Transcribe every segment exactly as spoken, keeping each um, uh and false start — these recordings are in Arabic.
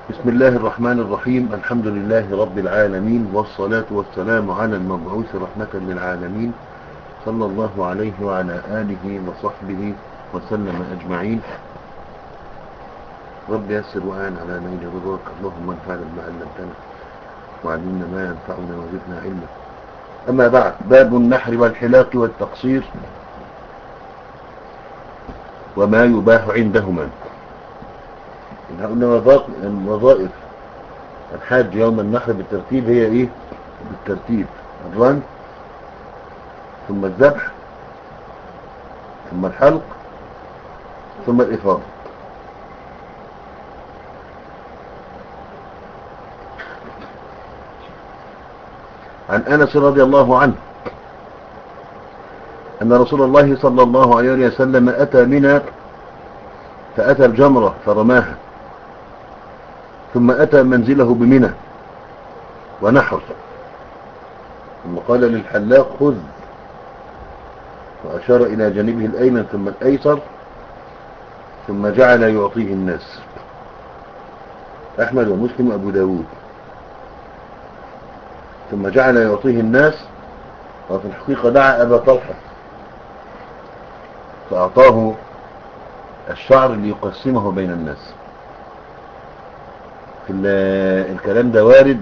بسم الله الرحمن الرحيم. الحمد لله رب العالمين، والصلاة والسلام على المبعوث رحمة للعالمين، صلى الله عليه وعلى آله وصحبه وسلم أجمعين. رب يسر وآن على نيل رضاك، اللهم انفعنا بما علمتنا وعلمنا ما ينفعنا وزدنا علما. أما بعد، باب النحر والحلاق والتقصير وما يباح عندهما. قلنا وظائف الحاج يوم النحر بالترتيب هي ايه؟ بالترتيب: الرمي، ثم الذبح، ثم الحلق، ثم الإفاضة. عن أنس رضي الله عنه أن رسول الله صلى الله عليه وسلم أتى منى فأتى الجمرة فرماها، ثم أتى منزله بمنى ونحر، ثم قال للحلاق: خذ، وأشار إلى جانبه الأيمن ثم الأيسر، ثم جعل يعطيه الناس. أحمد ومسلم وأبو داود. ثم جعل يعطيه الناس، وفي الحقيقة دعا أبا طلحة فأعطاه الشعر ليقسمه بين الناس. الكلام ده وارد،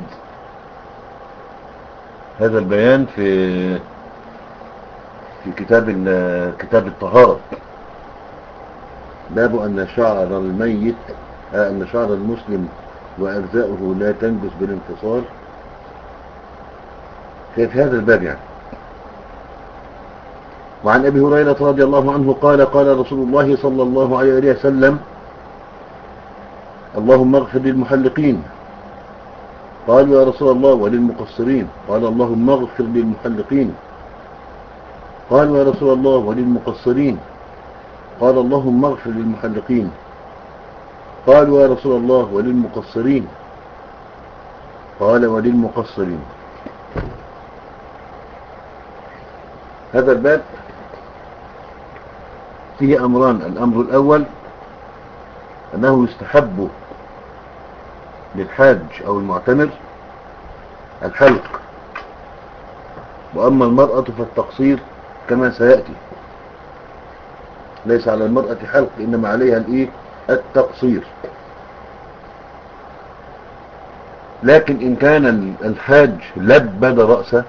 هذا البيان في في كتاب كتاب الطهارة، باب أن شعر الميت أن شعر المسلم وأجزاؤه لا تنجس بالانفصال، في هذا الباب يعني. وعن أبي هريرة رضي الله عنه قال: قال رسول الله صلى الله عليه وسلم: اللهم اغفر للمحلقين. قالوا: يا رسول الله وللمقصرين؟ قال: اللهم اغفر للمحلقين. قالوا: يا رسول الله وللمقصرين؟ قال: اللهم اغفر للمحلقين. قالوا: يا رسول الله وللمقصرين؟ قال: وللمقصرين. هذا الباب فيه أمران: الأمر الأول أنه يستحب للحاج أو المعتمر الحلق، وأما المرأة فالتقصير كما سيأتي. ليس على المرأة حلق، إنما عليها الإيه؟ التقصير. لكن إن كان الحاج لبد رأسه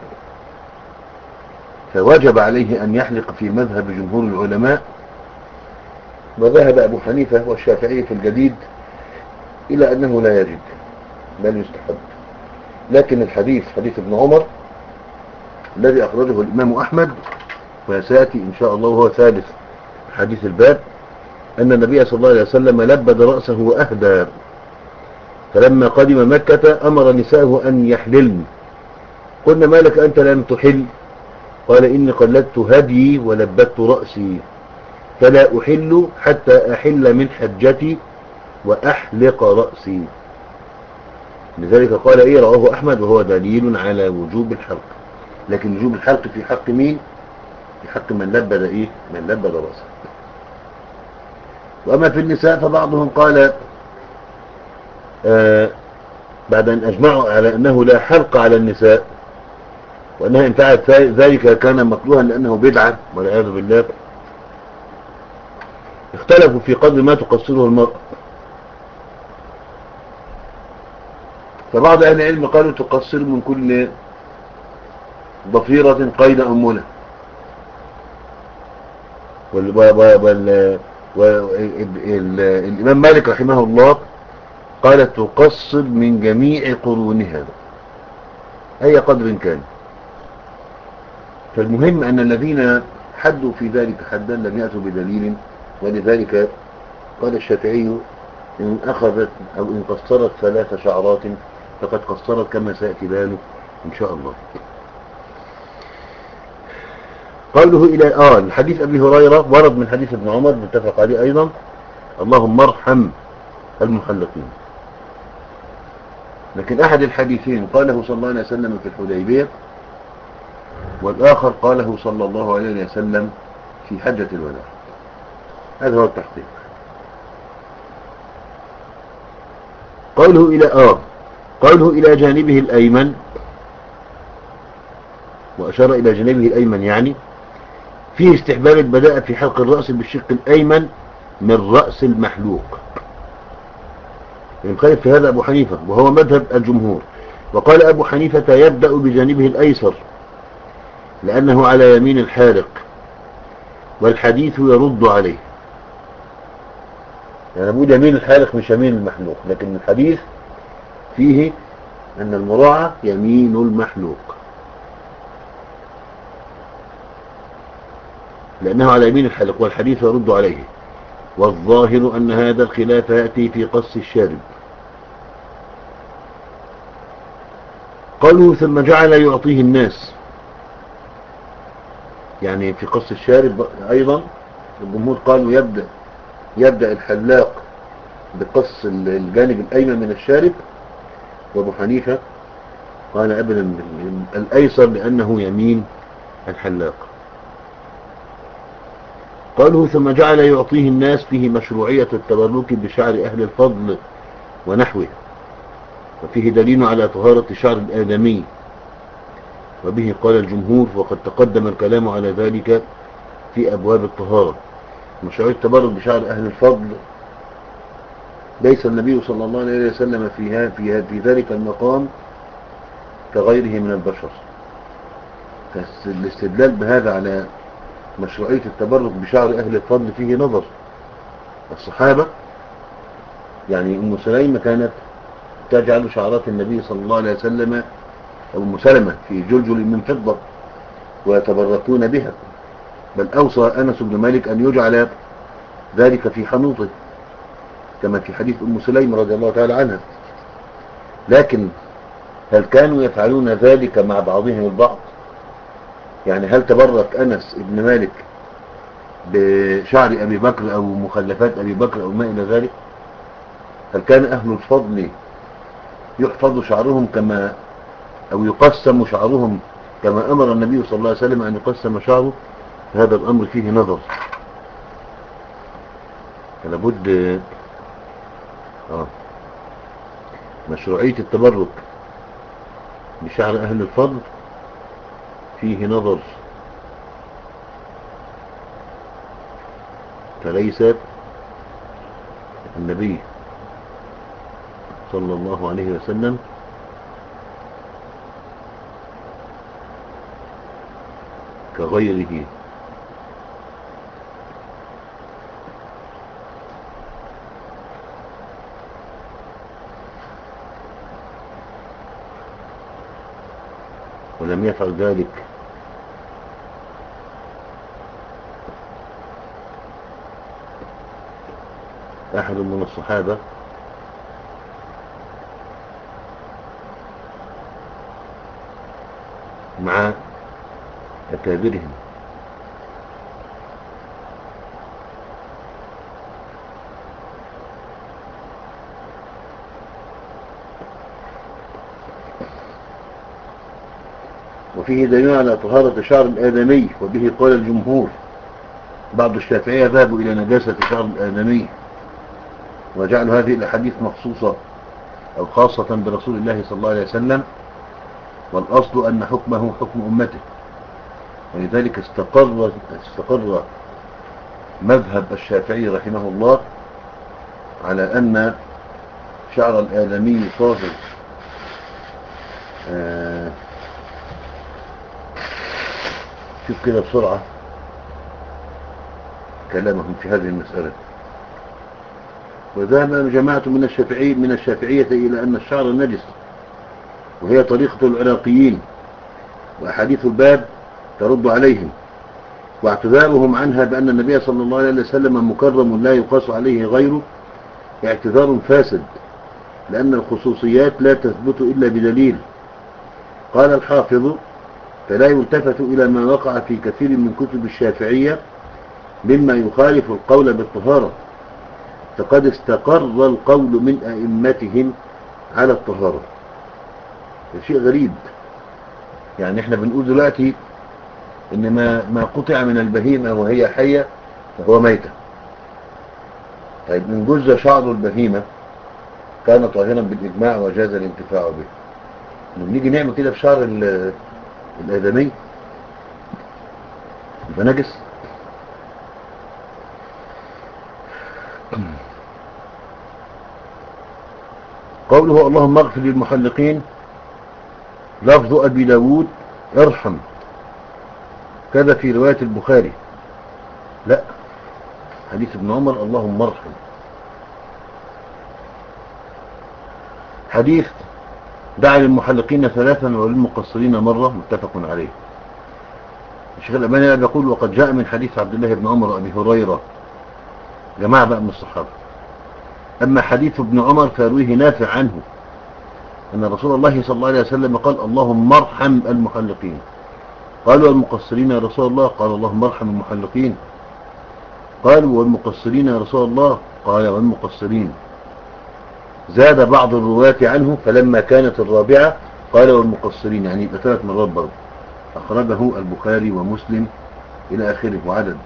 فوجب عليه أن يحلق في مذهب جمهور العلماء، وذهب أبو حنيفة والشافعي في الجديد إلى أنه لا يجب بل يستحب. لكن الحديث حديث ابن عمر الذي أخرجه الإمام أحمد وسيأتي إن شاء الله وهو ثالث حديث الباب، أن النبي صلى الله عليه وسلم لبد رأسه وأهدى، فلما قدم مكة أمر نساءه أن يحللن. قلنا: ما لك أنت لم تحل؟ قال: إني قلدت هدي ولبدت رأسي، فلا أحل حتى أحل من حجتي وأحلق رأسي. لذلك قال إيه؟ رواه أحمد، وهو دليل على وجوب الحلق. لكن وجوب الحلق في حق مين؟ في حق من لبد إيه؟ من لبد رأسه. وأما في النساء فبعضهم قال آه بعد أن أجمعوا على أنه لا حلق على النساء، وأنها إن فعلت ذلك كان مكروها لأنه بدعة والعياذ بالله، اختلفوا في قدر ما تقصره المرأة. فبعض أهل العلم قالوا تقصر من كل ضفيرة قيد أنملة، والإمام مالك رحمه الله قال تقصر من جميع قرونها أي قدر كان. فالمهم أن الذين حدوا في ذلك حدا لم يأتوا بدليل، ولذلك قال الشافعي: إن أخذت أو إن قصرت ثلاث شعرات فقد قصرت، كما سيأتي بيانه إن شاء الله. قوله إلى آه الحديث أبي هريرة ورد من حديث ابن عمر متفق عليه أيضا: اللهم ارحم المحلقين. لكن أحد الحديثين قاله صلى الله عليه وسلم في الحديبية، والآخر قاله صلى الله عليه وسلم في حجة الوداع. هذا هو التحقيق. قوله إلى آه قوله إلى جانبه الأيمن، وأشار إلى جانبه الأيمن يعني فيه استحباب البداءة في حلق الرأس بالشق الأيمن من رأس المحلوق، ينخالف في هذا أبو حنيفة وهو مذهب الجمهور. وقال أبو حنيفة يبدأ بجانبه الأيسر لأنه على يمين الحالق، والحديث يرد عليه. يعني أقول يمين الحالق مش يمين المحلوق، لكن الحديث فيه أن المراعى يمين المحلوق لأنه على يمين الحالق، والحديث يرد عليه. والظاهر أن هذا الخلاف يأتي في قص الشارب. قالوا ثم جعل يعطيه الناس، يعني في قص الشارب أيضا الجمهور قالوا يبدأ يبدأ الحلاق بقص الجانب الأيمن من الشارب، وابو حنيفة قال أبدا الأيسر لأنه يمين الحلاق. قالوا ثم جعل يعطيه الناس فيه مشروعية التبرك بشعر أهل الفضل ونحوه، وفيه دليل على طهارة شعر الآدمي، وبه قال الجمهور، وقد تقدم الكلام على ذلك في أبواب الطهارة. مشروعية التبرك بشعر أهل الفضل ليس النبي صلى الله عليه وسلم فيها في في ذلك المقام كغيره من البشر. فالاستدلال بهذا على مشروعية التبرك بشعر أهل الفضل فيه نظر. الصحابة يعني أم سليمة كانت تجعل شعرات النبي صلى الله عليه وسلم أو أم سلمة في جلجل من فضة ويتبركون بها، بل أوصى أنس بن مالك أن يجعل ذلك في حنوطه كما في حديث أم سليمة رضي الله تعالى عنها. لكن هل كانوا يفعلون ذلك مع بعضهم البعض؟ يعني هل تبرك أنس بن مالك بشعر أبي بكر أو مخلفات أبي بكر أو ما إلى ذلك؟ هل كان أهل الفضل يحفظ شعرهم كما أو يقسم شعرهم كما أمر النبي صلى الله عليه وسلم أن يقسم شعره؟ هذا الأمر فيه نظر. لابد آه مشروعية التبرك بشعر أهل الفضل فيه نظر، فليس النبي صلى الله عليه وسلم كغيره. ولم يفعل ذلك أحد من الصحابة مع أكابرهم. وفيه دليل على طهارة شعر الآدمي، وبه قال الجمهور. بعض الشافعية ذهبوا إلى نجاسة شعر الآدمي وجعلوا هذه الأحاديث مخصوصة أو خاصة برسول الله صلى الله عليه وسلم، والأصل أن حكمه حكم أمته، ولذلك استقر استقر مذهب الشافعي رحمه الله على أن شعر الآدمي طاهر. آه شوف كده بسرعة كلامهم في هذه المسألة. وذهب جماعة من الشافعي من الشافعية إلى أن الشعر نجس، وهي طريقة العراقيين، وأحاديث الباب ترد عليهم، واعتذارهم عنها بأن النبي صلى الله عليه وسلم مكرم لا يقاس عليه غيره اعتذار فاسد، لأن الخصوصيات لا تثبت إلا بدليل. قال الحافظ: فلا يلتفت إلى ما وقع في كثير من كتب الشافعية مما يخالف القول بالطهارة، فقد استقر القول من أئمتهم على الطهارة. شيء غريب، يعني احنا بنقول دلوقتي ان ما, ما قطع من البهيمة وهي حية فهو ميتة. طيب من جزء شعر البهيمة كان طاهرا بالإجماع وجاز الانتفاع به. لما نيجي نعمل كده في شعر ال- الآدمي يبقى نجس. قوله اللهم اغفر للمحلقين، لفظ أبي داود ارحم، كذا في رواية البخاري. لا، حديث ابن عمر اللهم ارحم. حديث دعا للمحلقين ثلاثا وللمقصرين مرة، متفق عليه. الشيخ الألباني يقول وقد جاء من حديث عبد الله بن عمر وأبي هريرة، جماعة بقى من الصحابة. أما حديث ابن عمر فيرويه نافع عنه أن رسول الله صلى الله عليه وسلم قال اللهم ارحم المحلقين. قالوا والمقصرين يا رسول الله؟ قال اللهم ارحم المحلقين. قالوا والمقصرين يا رسول الله؟ قال والمقصرين. زاد بعض الرواة عنه فلما كانت الرابعة قال والمقصرين، يعني يبقى ثلاث مرات برضه. أخرجه البخاري ومسلم إلى آخره وعدد.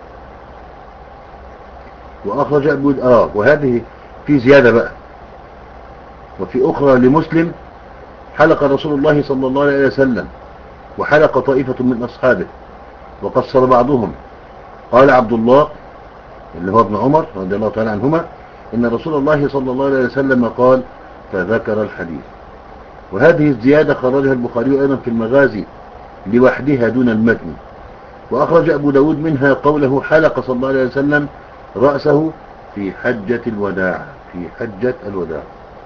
وأخرج أبو آه وهذه في زيادة بقى. وفي أخرى لمسلم حلق رسول الله صلى الله عليه وسلم وحلق طائفة من أصحابه وقصر بعضهم. قال عبد الله اللي هو ابن عمر رضي الله تعالى عنهما إن رسول الله صلى الله عليه وسلم قال، فذكر الحديث. وهذه الزيادة خرجها البخاري أيضا في المغازي لوحدها دون المتن. وأخرج أبو داود منها قوله حلق صلى الله عليه وسلم رأسه في حجة الوداع، في حجة الوداع،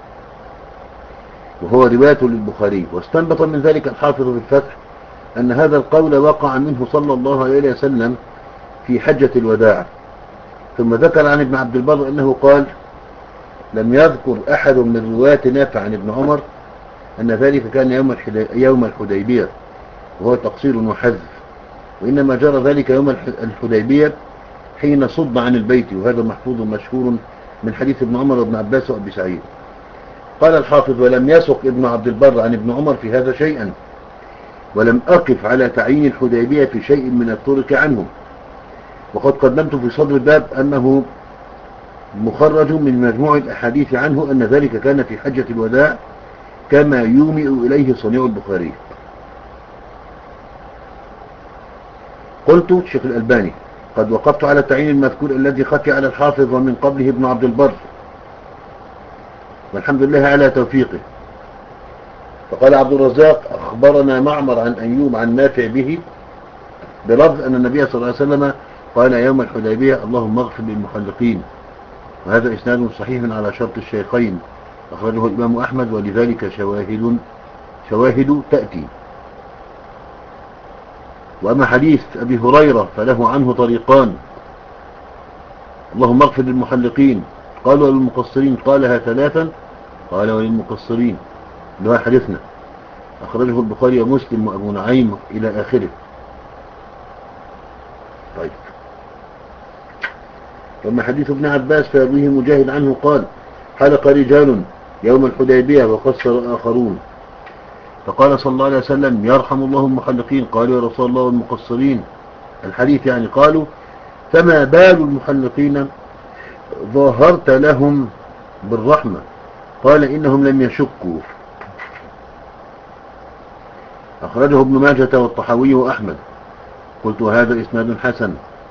وهو رواية للبخاري. واستنبط من ذلك الحافظ في الفتح أن هذا القول وقع منه صلى الله عليه وسلم في حجة الوداع. ثم ذكر عن ابن عبد البر أنه قال لم يذكر أحد من رواة نافع عن ابن عمر أن ذلك كان يوم يوم الحديبية، وهو تقصير وحذف، وإنما جرى ذلك يوم الحديبية حين صد عن البيت، وهذا محفوظ مشهور من حديث ابن عمر وابن عباس وابي سعيد. قال الحافظ ولم يسق ابن عبد البر عن ابن عمر في هذا شيئا، ولم أقف على تعيين الحديبية في شيء من الطرق عنه. وقد قدمت في صدر الباب أنه مخرج من مجموع الأحاديث عنه أن ذلك كان في حجة الوداع كما يومئ إليه صنيع البخاري. قلت الشيخ الألباني قد وقفت على التعيين المذكور الذي خفي على الحافظ ومن قبله ابن عبد البر، والحمد لله على توفيقه. فقال عبد الرزاق أخبرنا معمر عن أيوب عن نافع به بلفظ أن النبي صلى الله عليه وسلم قال يوم الحديبية اللهم اغفر للمحلقين، وهذا إسناد صحيح على شرط الشيخين، أخرجه الإمام أحمد، ولذلك شواهد شواهد تأتي. وأما حديث أبي هريرة فله عنه طريقان، اللهم اغفر للمحلقين قال وللمقصرين قالها ثلاثا قال وللمقصرين، اللي هو حديثنا، أخرجه البخاري ومسلم وأبو نعيم إلى آخره. طيب، وأما حديث ابن عباس فيرويه مجاهد عنه قال حلق رجال يوم الحديبية وقصر آخرون، فقال صلى الله عليه وسلم يرحم الله المحلقين. قالوا يا رسول الله والمقصرين، الحديث يعني. قالوا فما بال المحلقين ظاهرت لهم بالرحمة؟ قال إنهم لم يشكوا. أخرجه ابن ماجة والطحاوي وأحمد. قلت هذا إسناد حسن.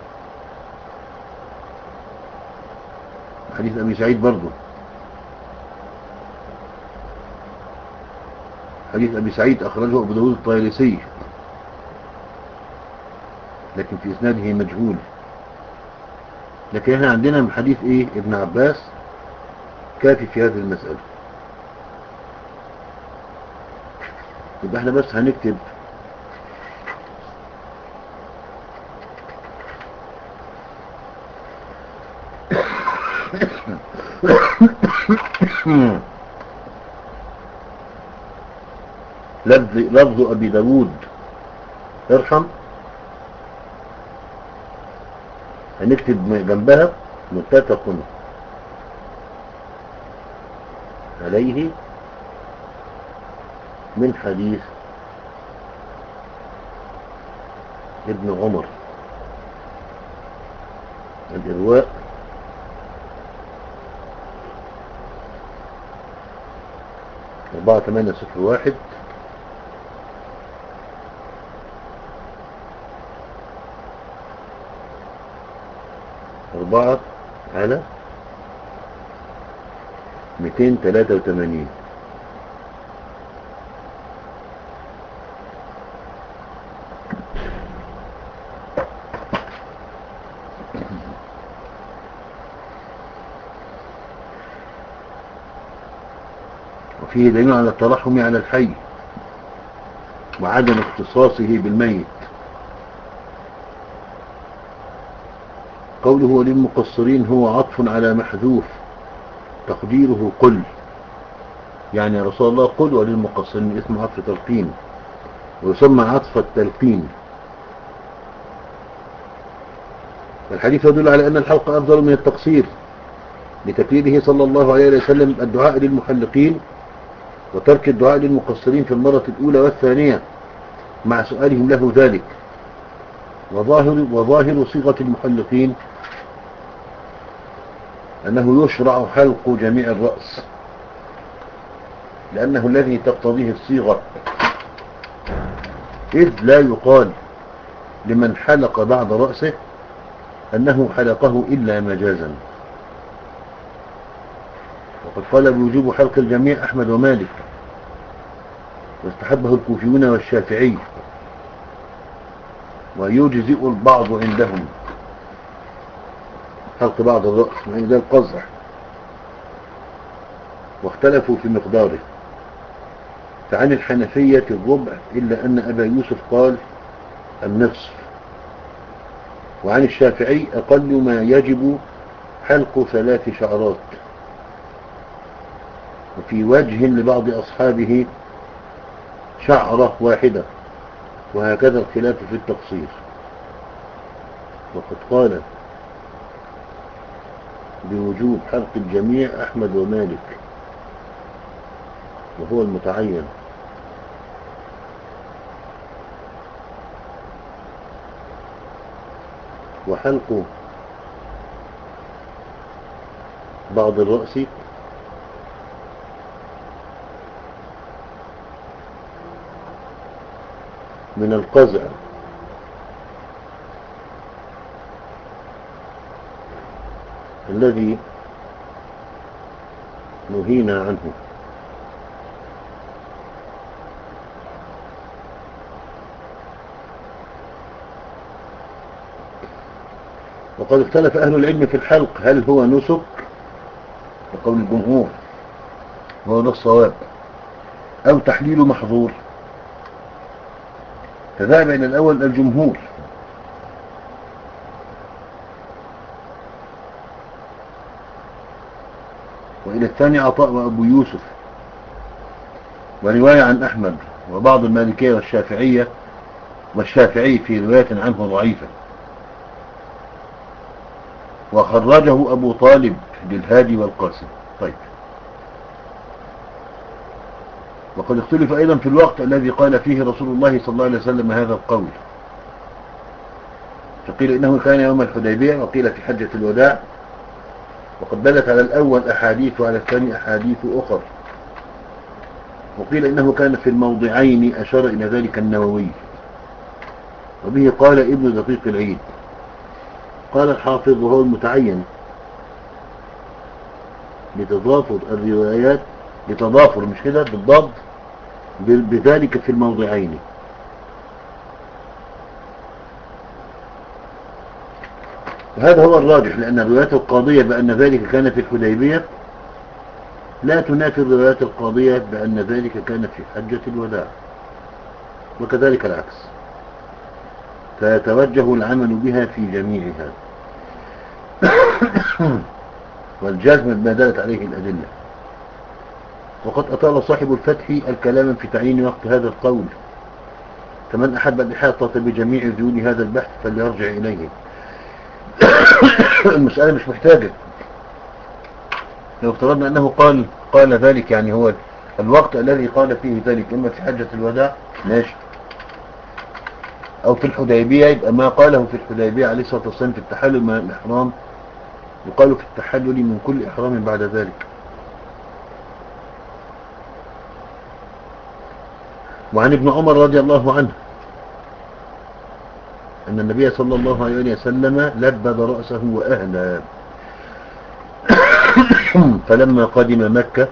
حديث أبي سعيد برضه، حديث أبي سعيد أخرجه أبو داود الطيالسي، لكن في إسناده مجهول. لكن احنا عندنا من حديث إيه ابن عباس كافي في هذه المسألة. يبقى احنا بس هنكتب لفظ لفظ أبي داود ارحم، هنكتب جنبها متفق عليه من حديث ابن عمر، الإرواء أربعة ثمانية صفر واحد أربعة على مئتين وثلاثة وثمانين. وفيه دليل على الترحم على الحي وعدم اختصاصه بالميت. قوله وللمقصرين هو عطف على محذوف تقديره قل، يعني يا رسول الله قل وللمقصرين، اسم عطف تلقين ويسمى عطف التلقين. الحديث يدل على أن الحلق أفضل من التقصير لتكليله صلى الله عليه وسلم الدعاء للمحلقين وترك الدعاء للمقصرين في المرة الأولى والثانية مع سؤالهم له ذلك. وظاهر, وظاهر صيغة المحلقين أنه يشرع حلق جميع الرأس لأنه الذي تقتضيه الصيغة، إذ لا يقال لمن حلق بعض رأسه أنه حلقه إلا مجازا. وقد قال بوجوب حلق الجميع أحمد ومالك، واستحبه الكوفيون والشافعي، ويجزئ البعض عندهم حلق بعض الرأس عند القزح، واختلفوا في مقداره. فعن الحنفية الربع إلا أن أبا يوسف قال النصف، وعن الشافعي أقل ما يجب حلق ثلاث شعرات، وفي وجه لبعض أصحابه شعرة واحدة، وهكذا الخلاف في التقصير. وقد قال بوجوب حلق الجميع أحمد ومالك وهو المتعين. وحلق بعض الرأس من القزع الذي نهينا عنه. وقد اختلف أهل العلم في الحلق هل هو نسك، وقول الجمهور هو ده الصواب، أو تحليل محظور. فذهب إلى الأول الجمهور، وإلى الثاني عطاء وأبو يوسف، ورواية عن أحمد وبعض المالكية والشافعية، والشافعي في رواية عنه ضعيفة، وخرجه أبو طالب للهادي والقاسم. طيب، وقد اختلف أيضا في الوقت الذي قال فيه رسول الله صلى الله عليه وسلم هذا القول، فقيل إنه كان يوم الحديبية، وقيل في حجة الوداع، وقد دلت على الأول أحاديث وعلى الثاني أحاديث أخر، وقيل إنه كان في الموضعين، أشار إلى ذلك النووي، وبه قال ابن دقيق العيد. قال الحافظ وهو المتعين لتضافر الروايات، لتضافر مش كده بالضبط بذلك في الموضعين. وهذا هو الراجح، لأن الروايات القاضية بأن ذلك كان في الحديبية لا تنافي الروايات القاضية بأن ذلك كان في حجة الوداع، وكذلك العكس، فيتوجه العمل بها في جميعها والجزم بما دلت عليه الأدلة. وقد أطال صاحب الفتح الكلام في تعيين وقت هذا القول، فمن أحب الإحاطة بجميع ذيول هذا البحث فليرجع إليه. المسألة مش محتاجة، لو افترضنا أنه قال قال ذلك، يعني هو الوقت الذي قال فيه ذلك إما في حجة الوداع ماشي، أو في الحديبية، يبقى ما قاله في الحديبية عليه الصلاة والسلام في التحلل من الإحرام يقال في التحلل من كل إحرام بعد ذلك. وعن ابن عمر رضي الله عنه أن النبي صلى الله عليه وسلم لبد رأسه وأهلى فلما قدم مكة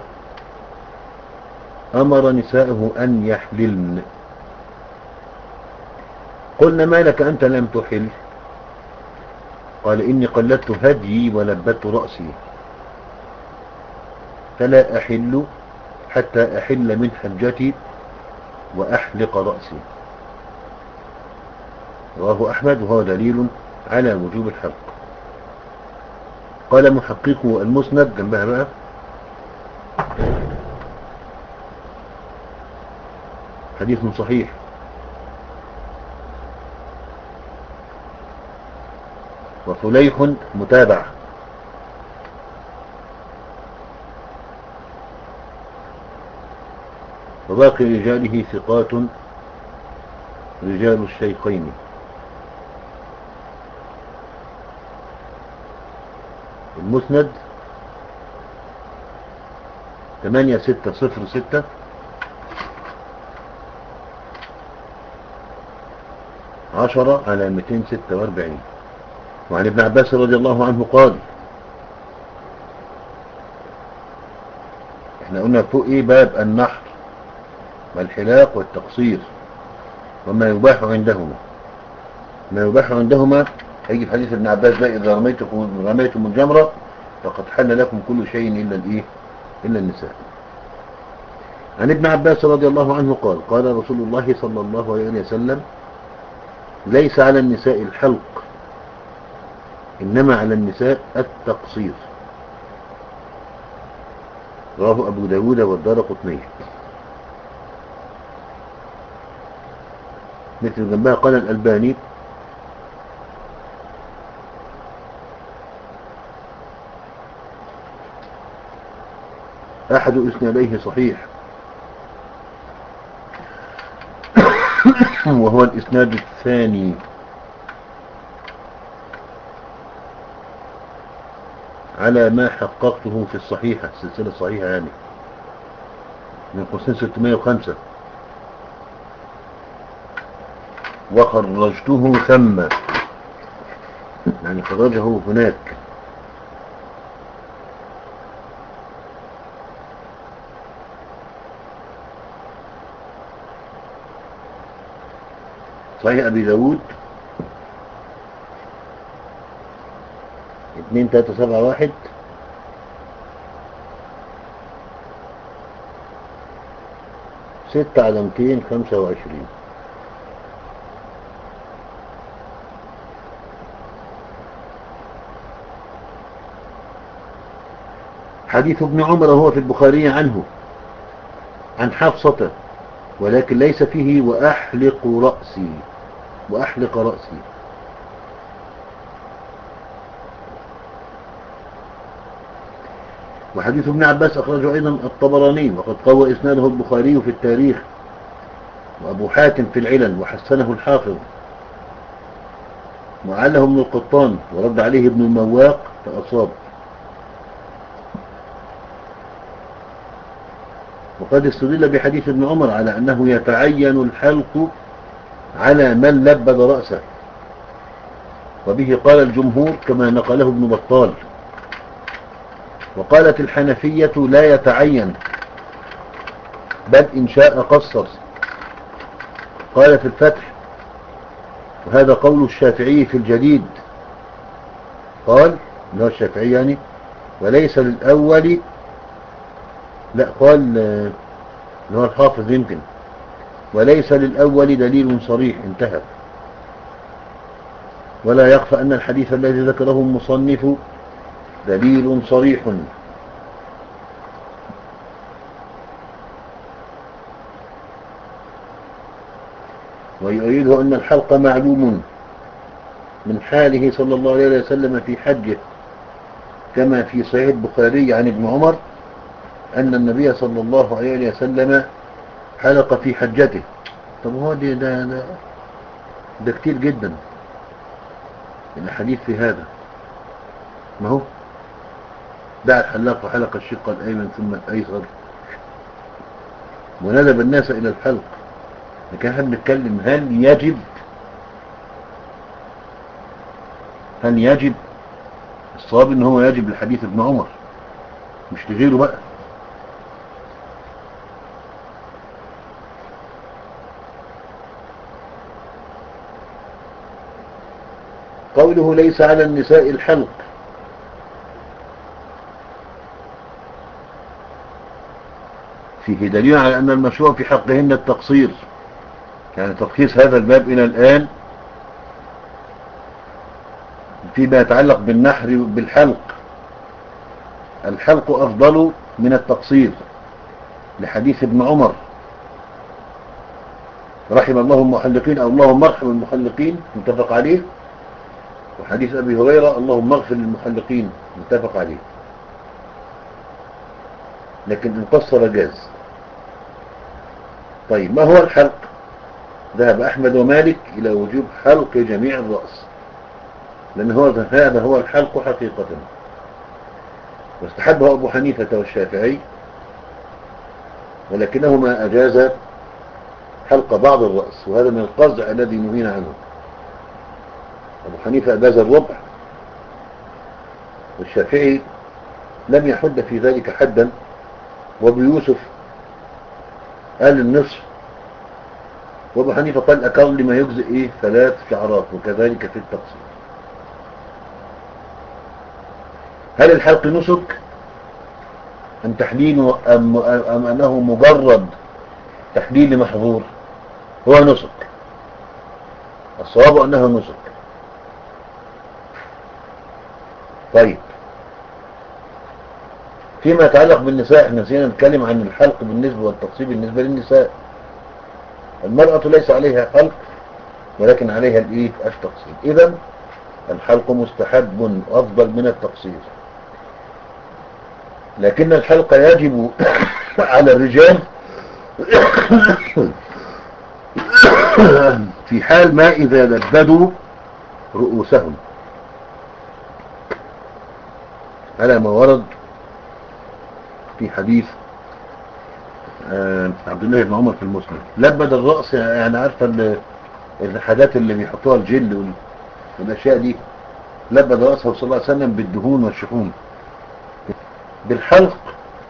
أمر نساءه أن يحللن. قلنا ما لك أنت لم تحل؟ قال إني قلدت هدي ولبدت رأسي فلا أحل حتى أحل من حجتي وأحلق رأسي. رواه أحمد وهو دليل على وجوب الحلق. قال محققه المسند جنبها بقى حديث صحيح وفليح متابع وباقي رجاله ثقات رجال الشيخين. المسند ثمانية ستة صفر ستة عشرة على مئتين ستة واربعين. وعن ابن عباس رضي الله عنه قال احنا قلنا فوق ايه باب النحر والحلاق والتقصير وما يباح عندهما. ما يباح عندهما هيجي في حديث ابن عباس ده إذا رميتكم رميتم الجمرة فقد حل لكم كل شيء إلا الإيه إلا النساء. عن ابن عباس رضي الله عنه قال قال رسول الله صلى الله عليه وسلم ليس على النساء الحلق إنما على النساء التقصير. رواه أبو داود والدارقطني. مثل جنبها قال الألباني أحد إسناديه صحيح وهو الإسناد الثاني على ما حققته في الصحيحة السلسلة الصحيحة يعني من قوسين ستمائة وخمسة وخرجته ثم يعني خرجه هناك. صحيح أبي داود اثنين ثلاثة سبعة واحد ستة على مئتين وخمسة وعشرين. حديث ابن عمر هو في البخاري عنه عن حفصة ولكن ليس فيه وأحلق رأسي وأحلق رأسي. وحديث ابن عباس أخرجه أيضا الطبراني وقد قوى إسناده البخاري في التاريخ وأبو حاتم في العلل وحسنه الحافظ وعله ابن القطان ورد عليه ابن المواق فأصاب. وقد استدل بحديث ابن عمر على أنه يتعين الحلق على من لبد رأسه وبه قال الجمهور كما نقله ابن بطال. وقالت الحنفية لا يتعين بل إن شاء قصر. قال في الفتح وهذا قول الشافعي في الجديد قال اللي هو الشافعي يعني وليس للأول لا قال اللي هو الحافظ يمكن وليس للأول دليل صريح انتهى. ولا يخفى أن الحديث الذي ذكره المصنف دليل صريح ويؤيده أن الحلق معلوم من حاله صلى الله عليه وسلم في حجه كما في صحيح البخاري عن ابن عمر أن النبي صلى الله عليه وسلم حلق في حجته. طب هو ده ده, ده, ده كتير جدا الحديث في هذا. ما هو دع الحلاق وحلق الشق الأيمن ثم الأيسر وندب الناس إلى الحلق لكن احنا بنتكلم هل يجب هل يجب الصواب ان هو يجب لحديث ابن عمر مش لغيره بقى. قوله ليس على النساء الحلق، فيه دليل على أن المشروع في حقهن التقصير، يعني تلخيص هذا الباب إلى الآن فيما يتعلق بالنحر بالحلق، الحلق أفضل من التقصير لحديث ابن عمر رحم الله المحلقين أو اللهم ارحم المحلقين متفق عليه، وحديث أبي هريرة اللهم اغفر للمحلقين متفق عليه. لكن إن قصر جاز. طيب ما هو الحلق؟ ذهب أحمد ومالك إلى وجوب حلق جميع الرأس، لأن هو هذا هو الحلق حقيقة، واستحبه أبو حنيفة والشافعي، ولكنهما أجاز حلق بعض الرأس، وهذا من القزع الذي نهينا عنه. أبو حنيفة أجاز الربع، والشافعي لم يحد في ذلك حدا، وابو يوسف قال النصف، وابو حنيفة قال أقل ما يجزئ إيه ثلاث شعرات، وكذلك في التقسيم. هل الحلق نسك أم تحليل أم, أم أنه مجرد تحليل محظور؟ هو نسك، الصواب أنه نسك. طيب فيما يتعلق بالنساء، احنا نسينا نتكلم عن الحلق بالنسبة والتقصير بالنسبة للنساء. المرأة ليس عليها حلق ولكن عليها الايه التقصير، اذا الحلق مستحب افضل من التقصير، لكن الحلق يجب على الرجال في حال ما اذا لبدوا رؤوسهم، على ما ورد في حديث عبد الله بن عمر في المسند. لبد الرأس يعني عارفة الحاجات اللي بيحطوها الجل والاشياء دي، لبد رأسه صلى الله عليه وسلم بالدهون والشحوم. بالحلق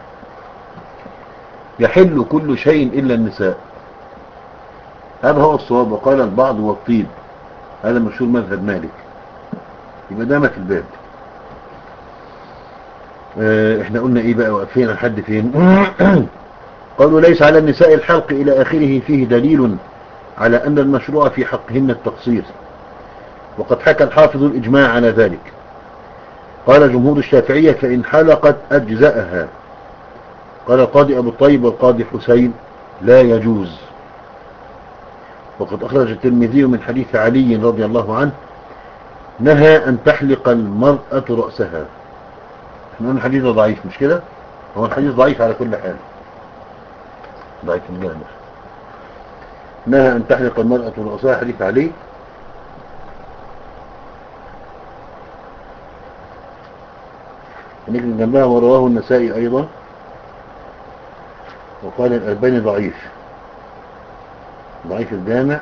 يحل كل شيء إلا النساء، هذا هو الصواب. وقال البعض والطيب، هذا مشهور مذهب مالك. يبقى دامة الباب. اه احنا قلنا ايه بقى، واقفين لحد فين؟ قالوا ليس على النساء الحلق إلى آخره، فيه دليل على أن المشروع في حقهن التقصير، وقد حكى الحافظ الإجماع على ذلك. قال جمهور الشافعية فإن حلقت أجزأها. قال القاضي أبو الطيب والقاضي حسين لا يجوز. وقد أخرج الترمذي من حديث علي رضي الله عنه نهى أن تحلق المرأة رأسها. احنا قلنا الحديث ضعيف مش كده؟ هو الحديث ضعيف على كل حال، ضعيف الجامع. نهى أن تحلق المرأة رأسها، حديث علي. ونجل جنبها ورواه النسائي أيضا، وقال الألباني ضعيف، ضعيف الجامع.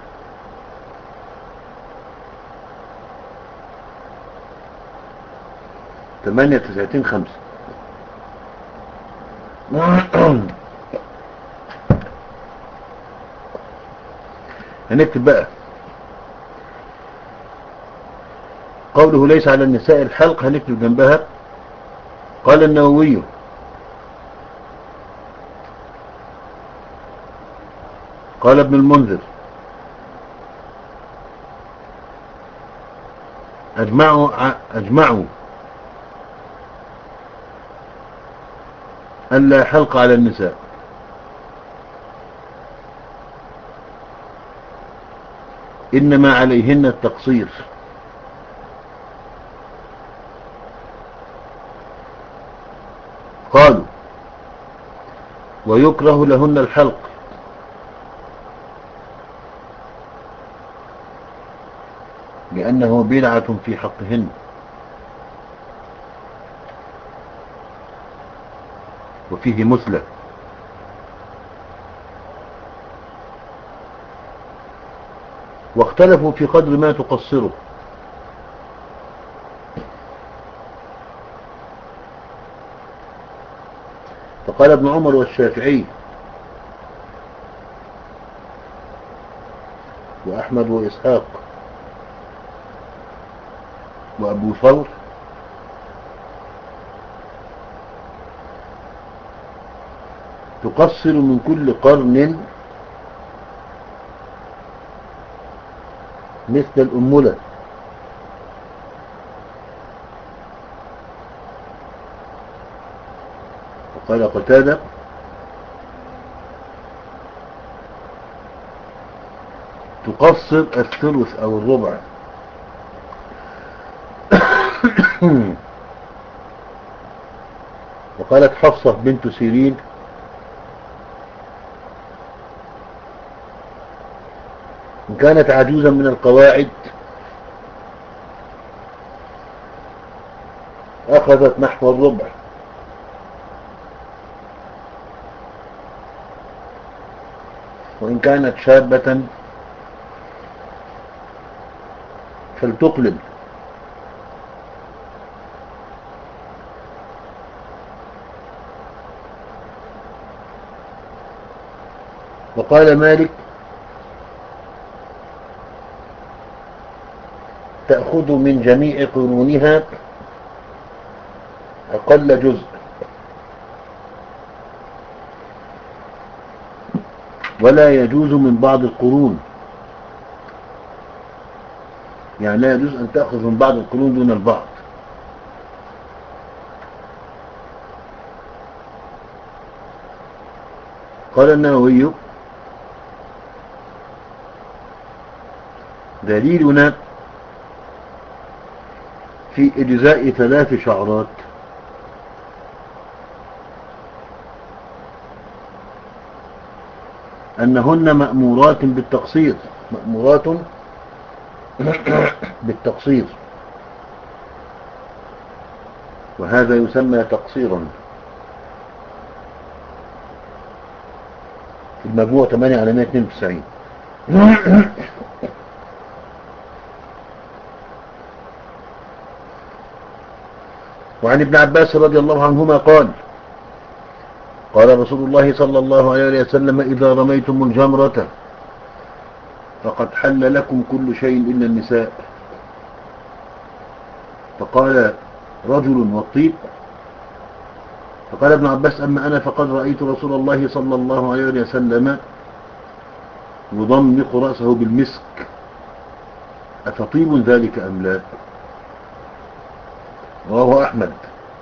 ثمانية تسعتين خمسة. هنكتب بقى قوله ليس على النساء الحلق، هنكتب جنبها قال النووي قال ابن المنذر أجمعوا أجمعوا ألا حلق على النساء، إنما عليهن التقصير. قالوا ويكره لهن الحلق لأنه بدعة في حقهن، وفيه مثلة. واختلفوا في قدر ما تقصره. فقال ابن عمر والشافعي وأحمد وإسحاق وأبو ثور تقصر من كل قرن مثل الأمولة. وقال قتادة تقصر الثلث أو الربع. وقالت حفصة بنت سيرين إن كانت عجوزا من القواعد أخذت نحو الربع، وإن كانت شابة فلتقلل. وقال مالك تأخذ من جميع قرونها أقل جزء، ولا يجوز من بعض القرون، يعني لا يجوز أن تأخذ من بعض القرون دون البعض. قال النووي دليلنا في إجزاء ثلاث شعرات أنهن مأمورات بالتقصير، مأمورات بالتقصير، وهذا يسمى تقصيرا. في المجموع ثمانية على مئة واثنين وتسعين. وعن ابن عباس رضي الله عنهما قال قال رسول الله صلى الله عليه وسلم إذا رميتم الجمرة فقد حل لكم كل شيء إلا النساء. فقال رجل والطيب، فقال ابن عباس أما أنا فقد رأيت رسول الله صلى الله عليه وسلم يضمخ رأسه بالمسك، أفطيب ذلك أم لا؟ رواه أحمد،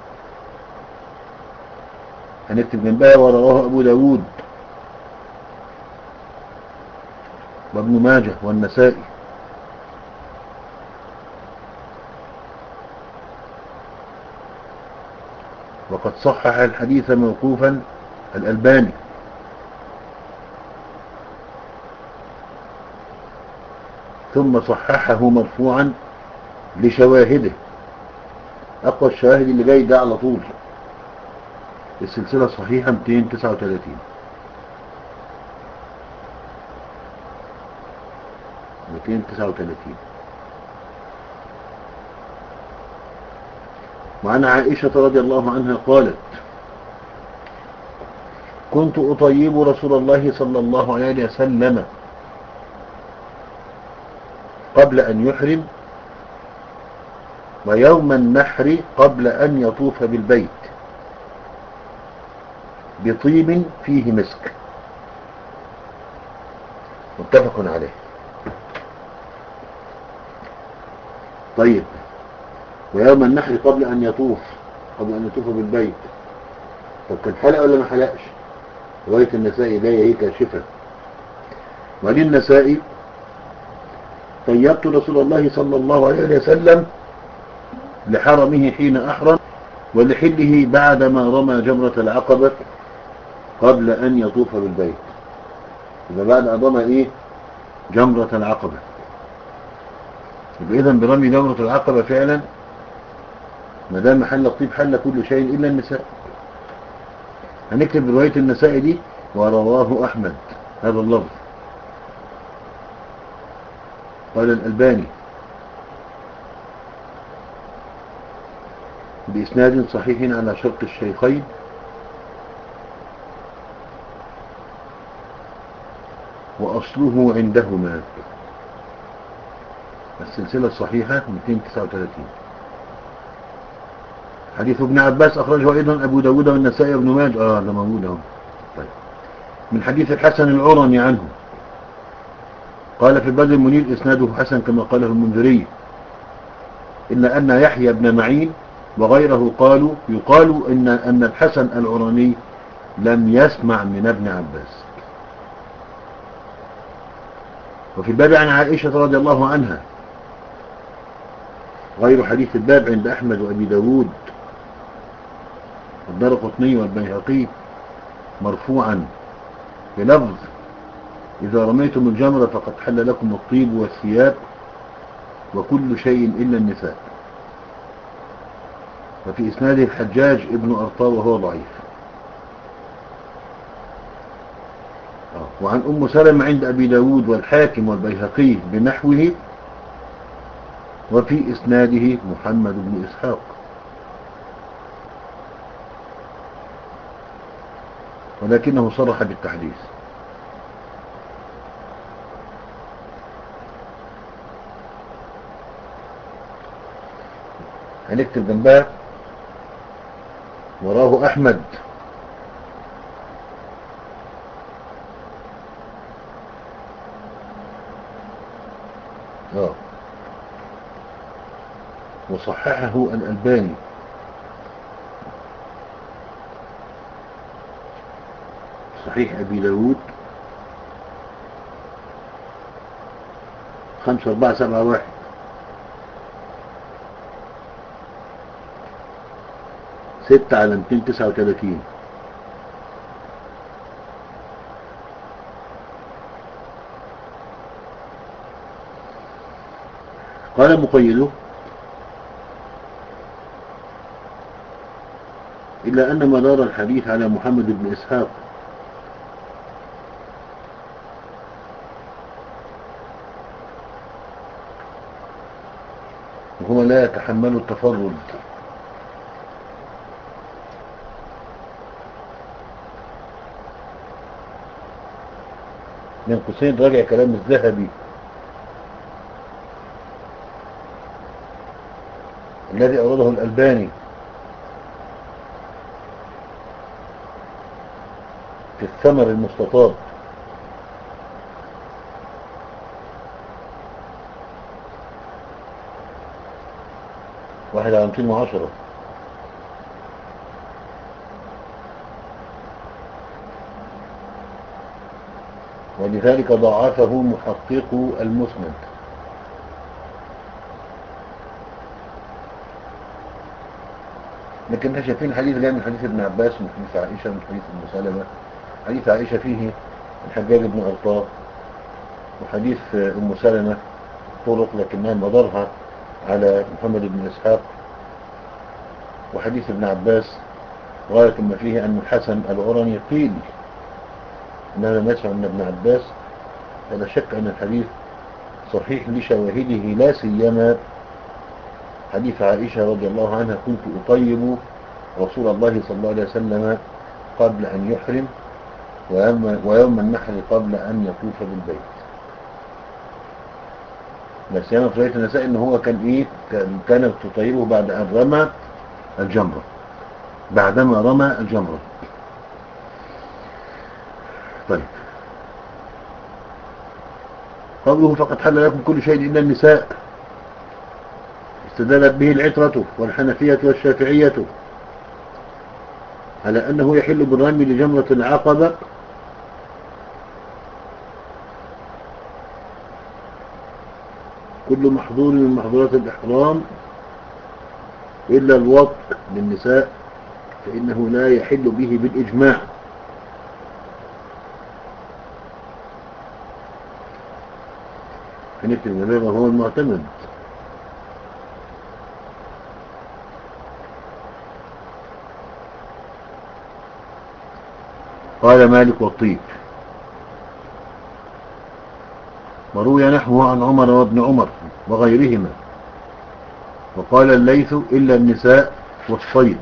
هنكتب جنبها ورواه أبو داود وابن ماجه والنسائي. وقد صحح الحديث موقوفا الألباني. ثم صححه مرفوعا لشواهده، أقوى الشواهد اللي جاي ده على طول السلسلة الصحيحة مئتين وتسعة وثلاثين مئتين وتسعة وثلاثين. وعن عائشة رضي الله عنها قالت كنت أطيب رسول الله صلى الله عليه وسلم قبل أن يحرم، ويوم النحر قبل أن يطوف بالبيت بطيب فيه مسك، متفق عليه. طيب، ويوم النحر قبل أن يطوف قبل أن يطوف بالبيت، طب كان حلق ولا ما حلقش؟ رواية النسائي لا هي كاشفة. وللنسائي طيبت رسول الله صلى الله عليه وسلم لحرمه حين أحرم، ولحله بعدما رمى جمرة العقبة قبل أن يطوف بالبيت. إذا بعد أن رمى إيه؟ جمرة العقبة. يبقى إذن برمي جمرة العقبة فعلا ما دام حل الطيب حل كل شيء إلا النساء. هنكتب رواية النسائي دي ورواه أحمد هذا اللفظ. قال الألباني بإسناد صحيح على شرط الشيخين وأصله عندهما. السلسلة الصحيحة مئتين وتسعة وثلاثين. حديث ابن عباس أخرجه أيضا أبو داود والنسائي وابن ماجه. آه ده موجود اهو. طيب. من حديث الحسن العرني عنه قال في البدر المنير إسناده حسن كما قاله المنذري، إلا أن يحيى بن معين وغيره قالوا يقال إن أن الحسن العرني لم يسمع من ابن عباس. وفي الباب عن عائشة رضي الله عنها غير حديث الباب عند أحمد وأبي داود والدارقطني والبيهقي مرفوعا بلفظ إذا رميتم الجمرة فقد حل لكم الطيب والثياب وكل شيء إلا النساء. وفي إسناده الحجاج ابن أرطاة وهو ضعيف. وعن أم سلمة عند أبي داود والحاكم والبيهقي بنحوه وفي إسناده محمد بن إسحاق. ولكنه صرح بالتحديث. هنكتب جنبها وراه أحمد آه. وصححه الألباني صحيح أبي داود خمسة أربعة سبعة واحد ستة على مئتين وتسعة وثلاثين. قال مقيده إلا أن مدار الحديث على محمد بن إسحاق وهو لا يتحمل التفرد. من قوسين راجع كلام الذهبي الذي أورده الألباني في الثمر المستطاب واحد على مئتين وعشرة. ولذلك ضعفه محقق المسند. لكن احنا شايفين حديث جاي من حديث ابن عباس ومن حديث عائشة ومن حديث ابن سلمة. حديث عائشة فيه الحجاج بن أرطاة وحديث أم سلمة طرق لكنها مدارها على محمد بن إسحاق. وحديث ابن عباس غاية ما فيه أن الحسن العرني قيل إنه لم يسمع من ابن عباس. فلا شك أن الحديث صحيح لشواهده لا سيما حديث عائشة رضي الله عنها كنت أطيب رسول الله صلى الله عليه وسلم قبل أن يحرم ويوم النحر قبل أن يطوف بالبيت. لا سيما في رواية النساء إن هو كان إيه كانت تطيبه بعد أن رمى الجمرة بعدما رمى الجمرة. طيب قوله فقد حل لكم كل شيء إلا النساء استدلت به العترة والحنفية والشافعية على أنه يحل بالرمي لجمرة العقبة كل محظور من محظورات الإحرام إلا الوطء للنساء فإنه لا يحل به بالإجماع. حنيف المذهب هو المعتمد. قال مالك والطيب وروي نحوه عن عمر وابن عمر وغيرهما. وقال الليث إلا النساء والصيد،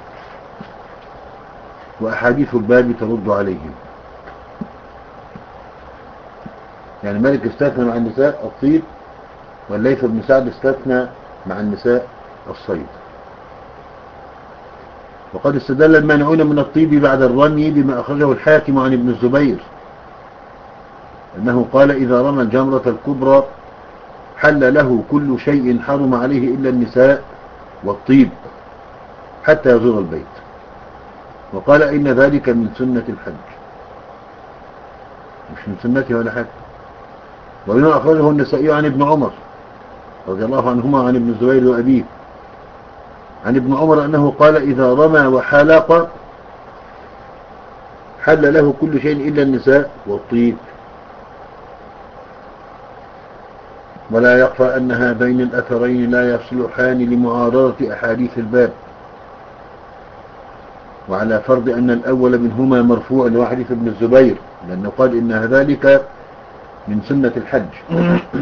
وأحاديث الباب ترد عليهم. يعني مالك استثنى مع النساء الطيب، والليث بن سعد استثنى مع النساء الصيد. وقد استدل المانعون من الطيب بعد الرمي بما أخرجه الحاكم عن ابن الزبير أنه قال إذا رمى الجمرة الكبرى حل له كل شيء حرم عليه إلا النساء والطيب حتى يزور البيت. وقال إن ذلك من سنة الحج، مش من سنته ولا حاجة. وبما أخرجه النسائي عن ابن عمر رضي الله عنهما عن ابن الزبير وأبيه عن ابن عمر أنه قال إذا رمى وحلق حل له كل شيء إلا النساء والطيب. ولا يخفى أن هذين الأثرين لا يصلحان لمعارضة أحاديث الباب، وعلى فرض أن الأول منهما مرفوع لحديث ابن الزبير لأنه قال إن ذلك من سنة الحج.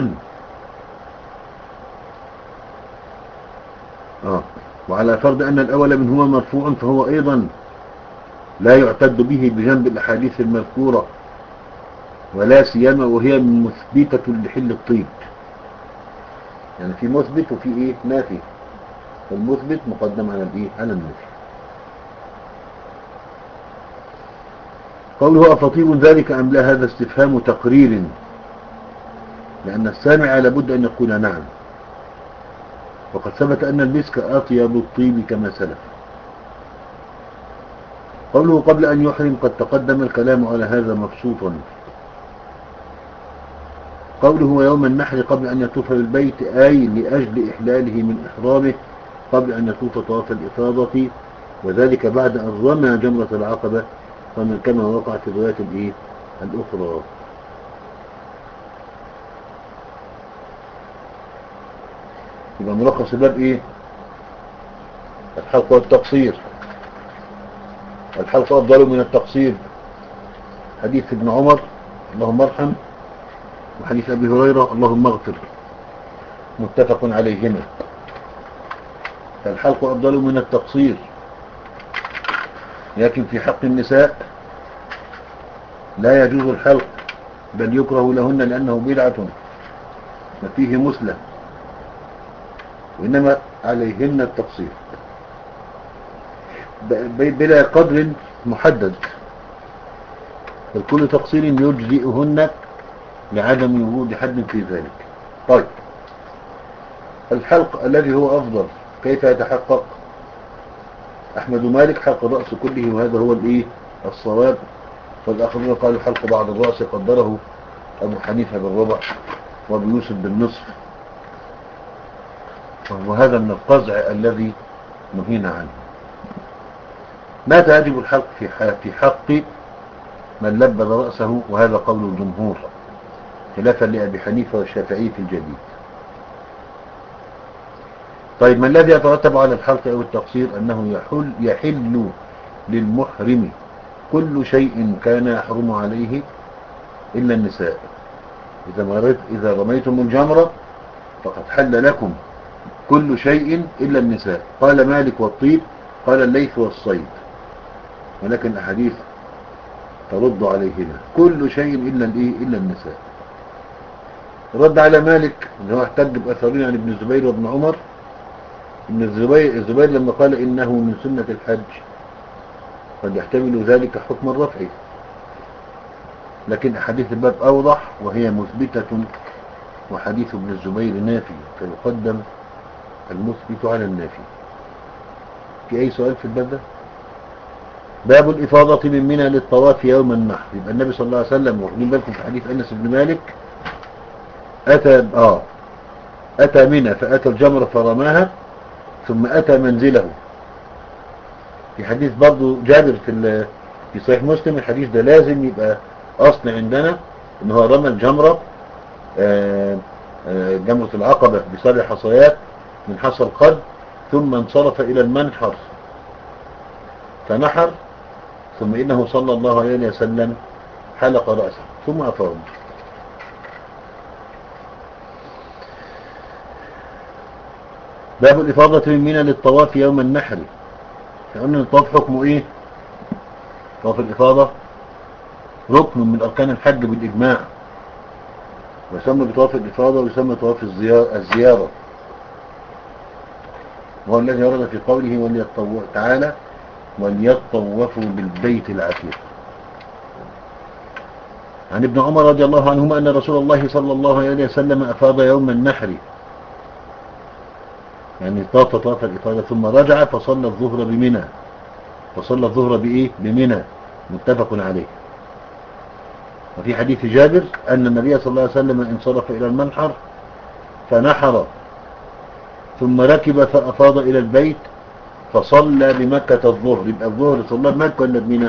آه. وعلى فرض أن الأول منهما مرفوع فهو أيضا لا يعتد به بجنب الأحاديث المذكورة، ولا سيما وهي مثبتة لحل الطيب. يعني في مثبت وفي إيه نافي، والمثبت مقدم على الإيه على النافي. قوله أفطيب ذلك أم لا، هذا استفهام تقرير، لأن السامع لابد أن يقول نعم، وقد ثبت أن المسك أطيب الطيب كما سلف. قوله قبل أن يحرم قد تقدم الكلام على هذا مبسوطا. قوله ويوم النحر قبل أن يطوف بالبيت أي لأجل إحلاله من إحرامه قبل أن يطوف طواف الإفاضة، وذلك بعد أن رمى جمرة العقبة كما وقع في الروايات الإيه الأخرى. يبقى ملخص الباب إيه؟ الحلق والتقصير. الحلق أفضل من التقصير، حديث ابن عمر اللهم ارحم، وحديث أبي هريرة اللهم اغفر، متفق عليهما. فالحلق أفضل من التقصير، لكن في حق النساء لا يجوز الحلق، بل يكره لهن لأنه بدعة وفيه مسلم، وإنما عليهن التقصير بلا قدر محدد، بل كل تقصير يجزئهن لعدم وجود حد في ذلك. طيب، الحلق الذي هو أفضل كيف يتحقق؟ أحمد مالك حلق الرأس كله، وهذا هو الإيه الصواب. والآخرون قالوا حلق بعض الرأس، قدره أبو حنيفة بالربع وابو يوسف بالنصف، وهذا من القزع الذي نهينا عنه. متى يجب الحلق في حق من لبد رأسه؟ وهذا قول الجمهور خلافا لأبي حنيفة والشافعي في الجديد. طيب، ما الذي يترتب على الحلق أو التقصير؟ أنه يحل, يحل للمحرم كل شيء كان يحرم عليه إلا النساء. إذا, مرت إذا رميتم الجمرة فقد حل لكم كل شيء إلا النساء. قال مالك والطيب، قال الليث والصيد، ولكن أحاديث ترد عليهما كل شيء إلا الإيه إلا النساء. رد على مالك اللي هو احتج بأثرين عن ابن الزبير وابن عمر. ابن الزبير, الزبير لما قال إنه من سنة الحج قد يحتمل ذلك حكم الرفع، لكن أحاديث الباب أوضح وهي مثبتة، وحديث ابن الزبير نافي، فيقدم المثبت على النافي. في أي سؤال في الباب ده؟ باب الإفاضة من منى للطواف يوم النحر. يبقى النبي صلى الله عليه وسلم، واخدين بالكم في حديث أنس بن مالك، أتى آه أتى منى فأتى الجمرة فرماها ثم أتى منزله. في حديث برضو جابر في في صحيح مسلم، الحديث ده لازم يبقى أصل عندنا، إن هو رمى الجمرة آآ آآ جمرة العقبة بسبع حصيات من حصى القلب، ثم انصرف إلى المنحر فنحر، ثم إنه صلى الله عليه وسلم حلق رأسه ثم أفاض. باب الإفاضة من منى للطواف يوم النحر. قلنا الطواف حكمه إيه؟ طواف الإفاضة ركن من أركان الحج بالإجماع، ويسمى بطواف الإفاضة ويسمى طواف الزيارة، وهو الذي ورد في قوله وليطوف تعالى وليطوفوا بالبيت العتيق. عن ابن عمر رضي الله عنهما أن رسول الله صلى الله عليه وسلم أفاض يوم النحر، يعني طاف طواف الإفاضة ثم رجع فصلى الظهر بمنى، فصلى الظهر بإيه؟ بمنى، متفق عليه. وفي حديث جابر أن النبي صلى الله عليه وسلم انصرف إلى المنحر فنحر ثم ركب فأفاض إلى البيت فصلى بمكة الظهر. يبقى الظهر صلى بمكة ولا بمنى؟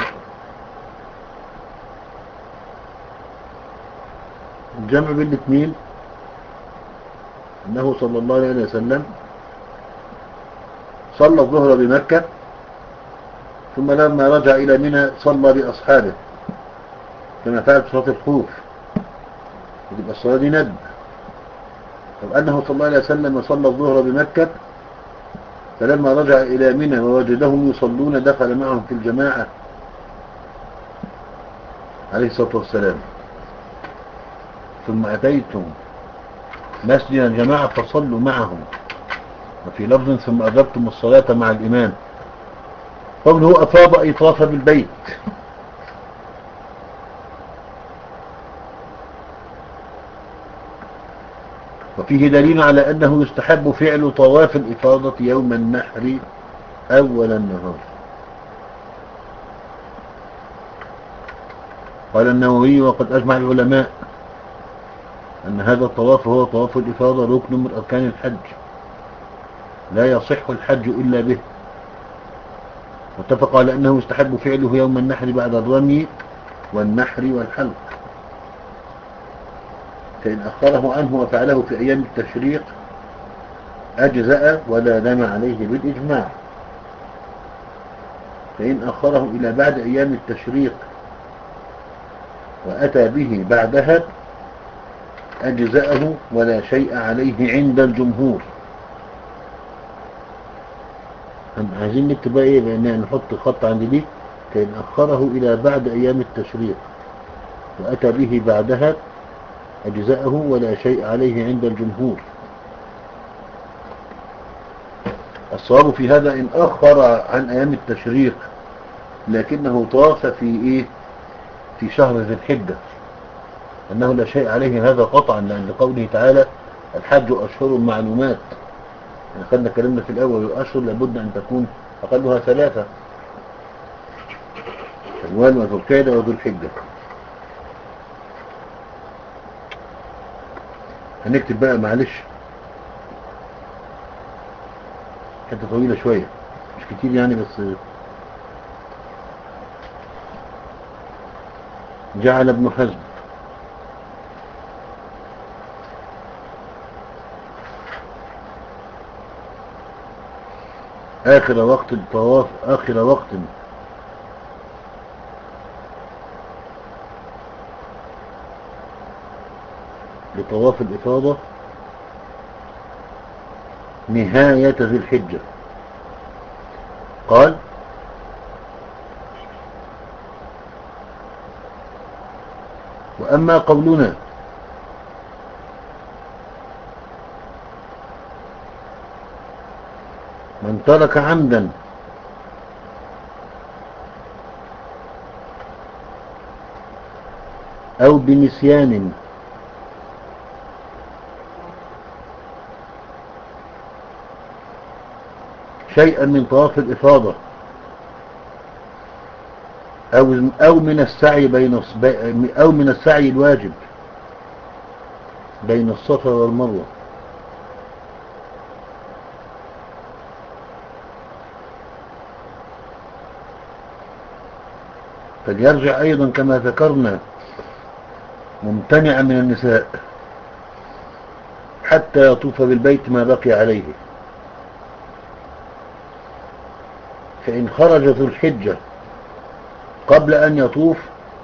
الجمع بين الاثنين أنه صلى الله عليه وسلم صلى الظهر بمكة ثم لما رجع إلى منى صلى بأصحابه كما فعل في صلاة الخوف، يبقى الصلاة دي ندب. طب أنه صلى الله عليه وسلم صلى الظهر بمكة فلما رجع إلى منى ووجدهم يصلون دخل معهم في الجماعة عليه الصلاة والسلام. ثم أتيتم مسجد الجماعة فصلوا معهم، وفي لفظ ثم أدركتم الصلاة مع الإمام. قوله أفاض أي طاف بالبيت. وفيه دليل على أنه يستحب فعل طواف الإفاضة يوم النحر أول النهار. قال النووي وقد أجمع العلماء أن هذا الطواف هو طواف الإفاضة ركن من أركان الحج، لا يصح الحج إلا به. واتفق على أنه يستحب فعله يوم النحر بعد الرمي والنحر والحلق، فإن أخره عنه وفعله في أيام التشريق أجزأ ولا دم عليه بالإجماع. فإن أخره إلى بعد أيام التشريق وأتى به بعدها أجزأه ولا شيء عليه عند الجمهور. عايزين نكتب بقى إيه؟ بأن نحط خط عند دي. فإن أخره إلى بعد أيام التشريق وأتى به بعدها أجزأه ولا شيء عليه عند الجمهور. الصواب في هذا إن أخر عن أيام التشريق لكنه طاف في إيه؟ في شهر ذي الحجة أنه لا شيء عليه هذا قطعا، لأن قوله تعالى الحج أشهر معلومات. أخذنا كلامنا في الأول الأشهر لابد أن تكون أقلها ثلاثة، شوال وذو القعدة وذو الحجة. هنكتب بقى معلش حتة طويلة شوية مش كتير يعني، بس جعل ابن حزم آخر وقت الطواف آخر وقت لطواف الإفاضة نهاية ذي الحجة. قال وأما قولنا من ترك عمدا أو بنسيان شيئا من طواف الإفاضة أو أو من السعي بين أو من السعي الواجب بين الصفا والمروة فليرجع أيضا كما ذكرنا ممتنعا من النساء حتى يطوف بالبيت ما بقي عليه. فإن خرج ذو الحجة قبل أن يطوف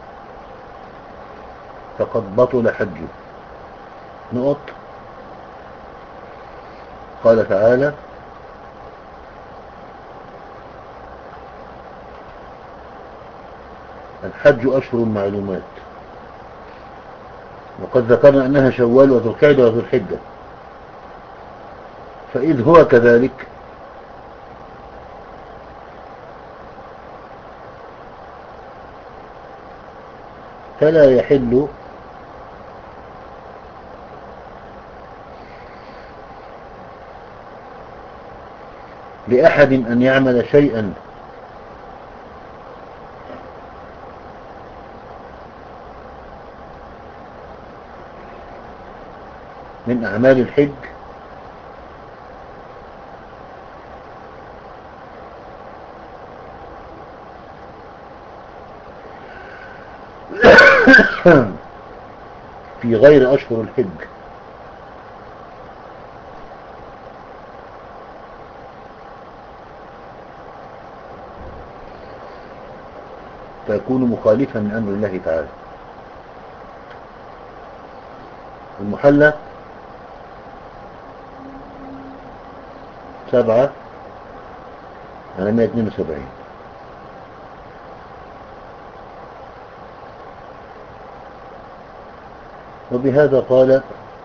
فقد بطل حجه. نقط. قال تعالى الحج أشهر معلومات، وقد ذكرنا أنها شوال وذو القعدة وذو الحجة، فإذ هو كذلك فلا يحل لأحد أن يعمل شيئا من أعمال الحج في غير أشهر الحج، فيكون مخالفا لأمر الله تعالى. المحلى سبعة على مائة واثنين وسبعين. وبهذا قال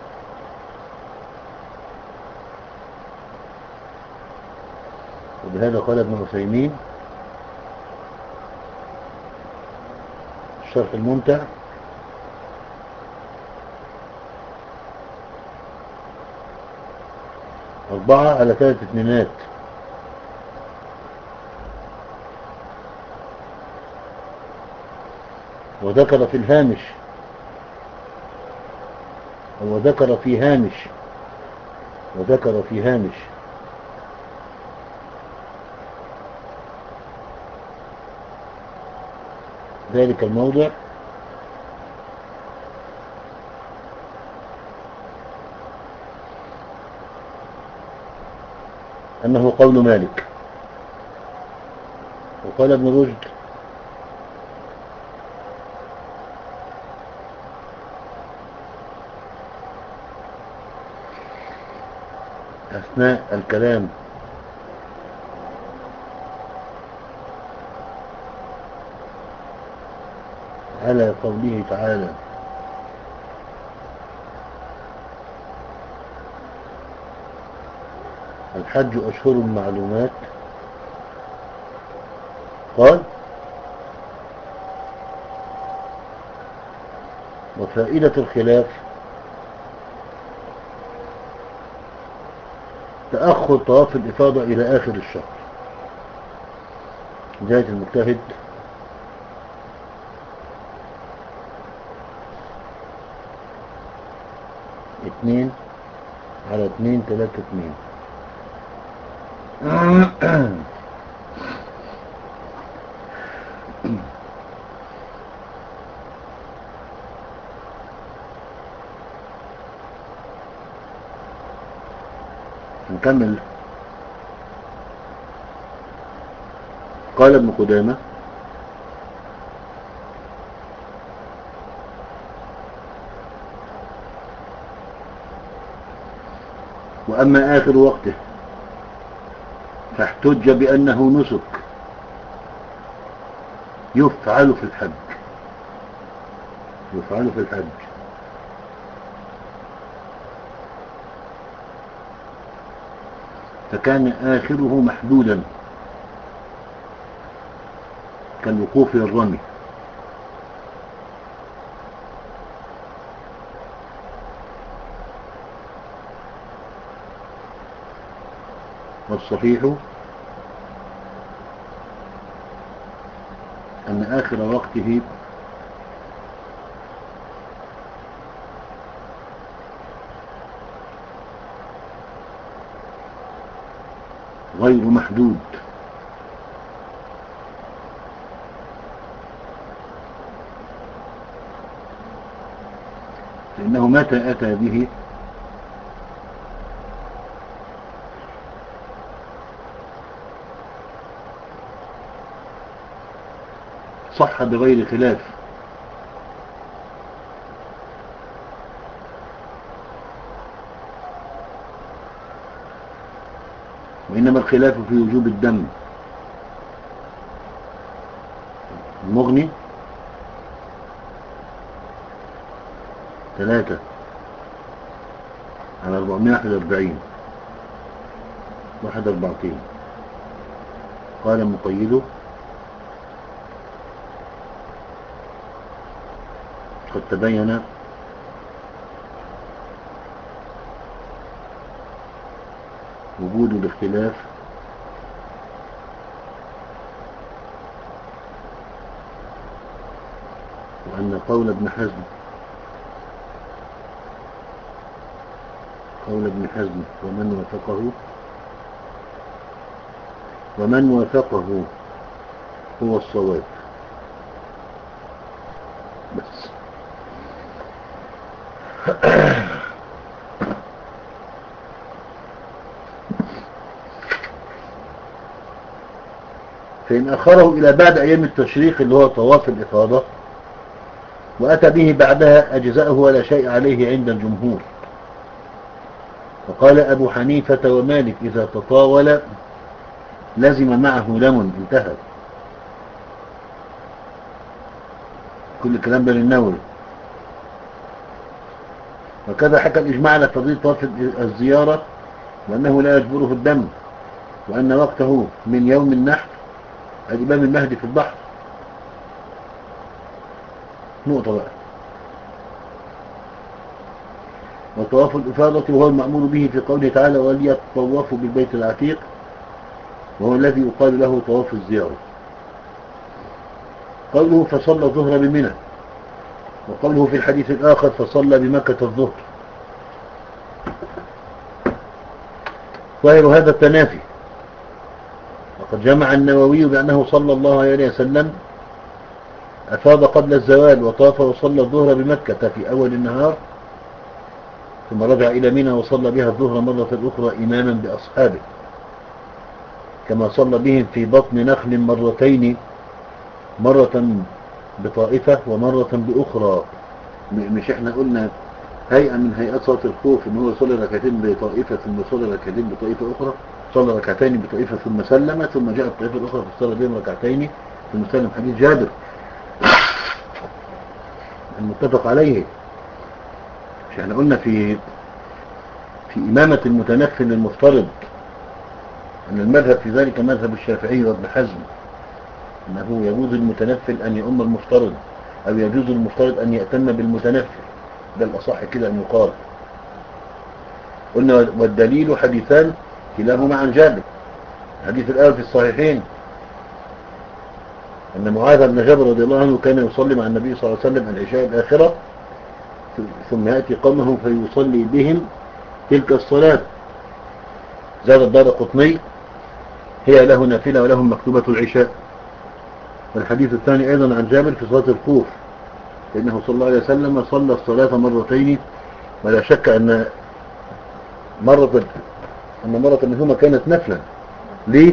وبهذا قال ابن عثيمين الشرح الممتع: أربعة على ثلاث اثنينات، وذكر في الهامش وذكر في هامش وذكر في هامش ذلك الموضع أنه قول مالك. وقال ابن رشد: أثناء الكلام على قوله تعالى: الحج أشهر معلومات، قال: وفائدة الخلاف تأخر طواف الإفاضة إلى آخر الشهر. بداية المجتهد اثنين على اثنين ثلاثة اثنين. نكمل. قال ابن قدامة: وأما آخر وقته فاحتج بأنه نسك يفعل في الحج يفعل في الحج فكان آخره محدودا كالوقوف للرمي، والصحيح أن آخر وقته غير محدود، فإنه متى أتى به صح بغير خلاف، وإنما الخلاف في وجوب الدم. المغني ثلاثة على أربعمائة وواحد وأربعين واحد أربعتين. قال مقيده قد تبين وجود الاختلاف وأن قول ابن حزم قول ابن حزم ومن وافقه ومن وافقه هو الصواب. بس فإن أخره إلى بعد أيام التشريق اللي هو طواف الإفاضة وأتى به بعدها أجزاءه ولا شيء عليه عند الجمهور. وقال أبو حنيفة ومالك إذا تطاول لزم معه لم انتهى. كل الكلام ده للنووي. وكذا حكى الإجماع على فضيلة طواف الزيارة وأنه لا يجبره الدم وأن وقته من يوم النحر الإمام المهدي في البحر. نقطة بقى. وطواف الإفاضة وهو المأمور به في قوله تعالى وليطوفوا بالبيت العتيق وهو الذي يقال له طواف الزيارة. قوله فصلى الظهر بمنى وقوله في الحديث الآخر فصلى بمكة الظهر. ظاهر هذا التنافي. وقد جمع النووي بأنه صلى الله عليه وسلم أفاض قبل الزوال وطاف وصلى الظهر بمكة في أول النهار ثم رجع إلى منى وصلى بها الظهر مرة أخرى إماما بأصحابه كما صلى بهم في بطن نخل مرتين مرة بطائفة ومرة بأخرى. مش احنا قلنا هيئة من هيئات صلاة الخوف ان هو صلى ركعتين بطائفة ثم صلى ركعتين بطائفة أخرى، صلى ركعتين بطائفة ثم سلم ثم جاء الطائفة الأخرى فصلى بهم ركعتين ثم سلم. حديث جابر المتفق عليه. مش احنا قلنا في في إمامة المتنفل المفترض أن المذهب في ذلك مذهب الشافعي وابن حزم أنه يجوز المتنفل أن يؤم المفترض أو يجوز المفترض أن يأتم بالمتنفل. ده الأصح كده أن يقال. قلنا والدليل حديثان كلاهما عن جابر. الحديث الأول في الصحيحين أن معاذ بن جبل رضي الله عنه كان يصلي مع النبي صلى الله عليه وسلم العشاء الآخرة ثم يأتي قومه فيصلي بهم تلك الصلاة. زاد الدارقطني هي له نافلة ولهم مكتوبة العشاء. والحديث الثاني أيضا عن جابر في صلاة الخوف فإنه صلى الله عليه وسلم صلى الصلاة مرتين ولا شك أن مرة أن مرة منهما كانت نفلا. ليه؟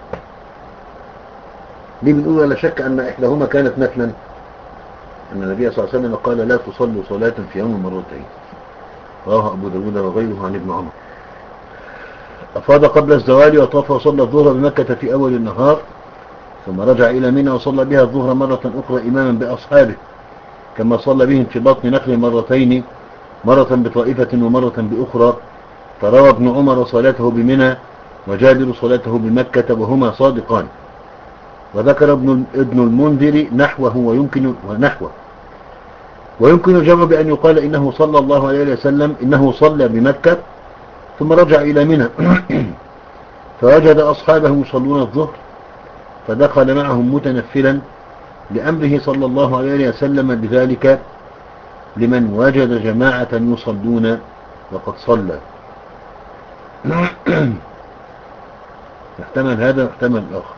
ليه بنقول ولا شك أن إحداهما كانت نفلا؟ أن النبي صلى الله عليه وسلم قال لا تصلوا صلاة في يوم مرتين. رواه أبو داود وغيره عن ابن عمر. أفاض قبل الزوال وطاف وصلى الظهر بمكة في أول النهار ثم رجع إلى منى وصلى بها الظهر مرة أخرى إماما بأصحابه كما صلى بهم في بطن نخل مرتين مرة بطائفة ومرة بأخرى. فروى ابن عمر صلاته بمنى وجابر صلاته بمكة وهما صادقان. وذكر ابن ابن المنذر نحوه ويمكن ونحوه ويمكن الجمع بأن يقال إنه صلى الله عليه وسلم إنه صلى بمكة ثم رجع إلى منى فوجد أصحابه يصلون الظهر فدخل معهم متنفلا لأمره صلى الله عليه وسلم بذلك لمن وجد جماعة يصلون وقد صلى. يحتمل هذا ويحتمل الآخر.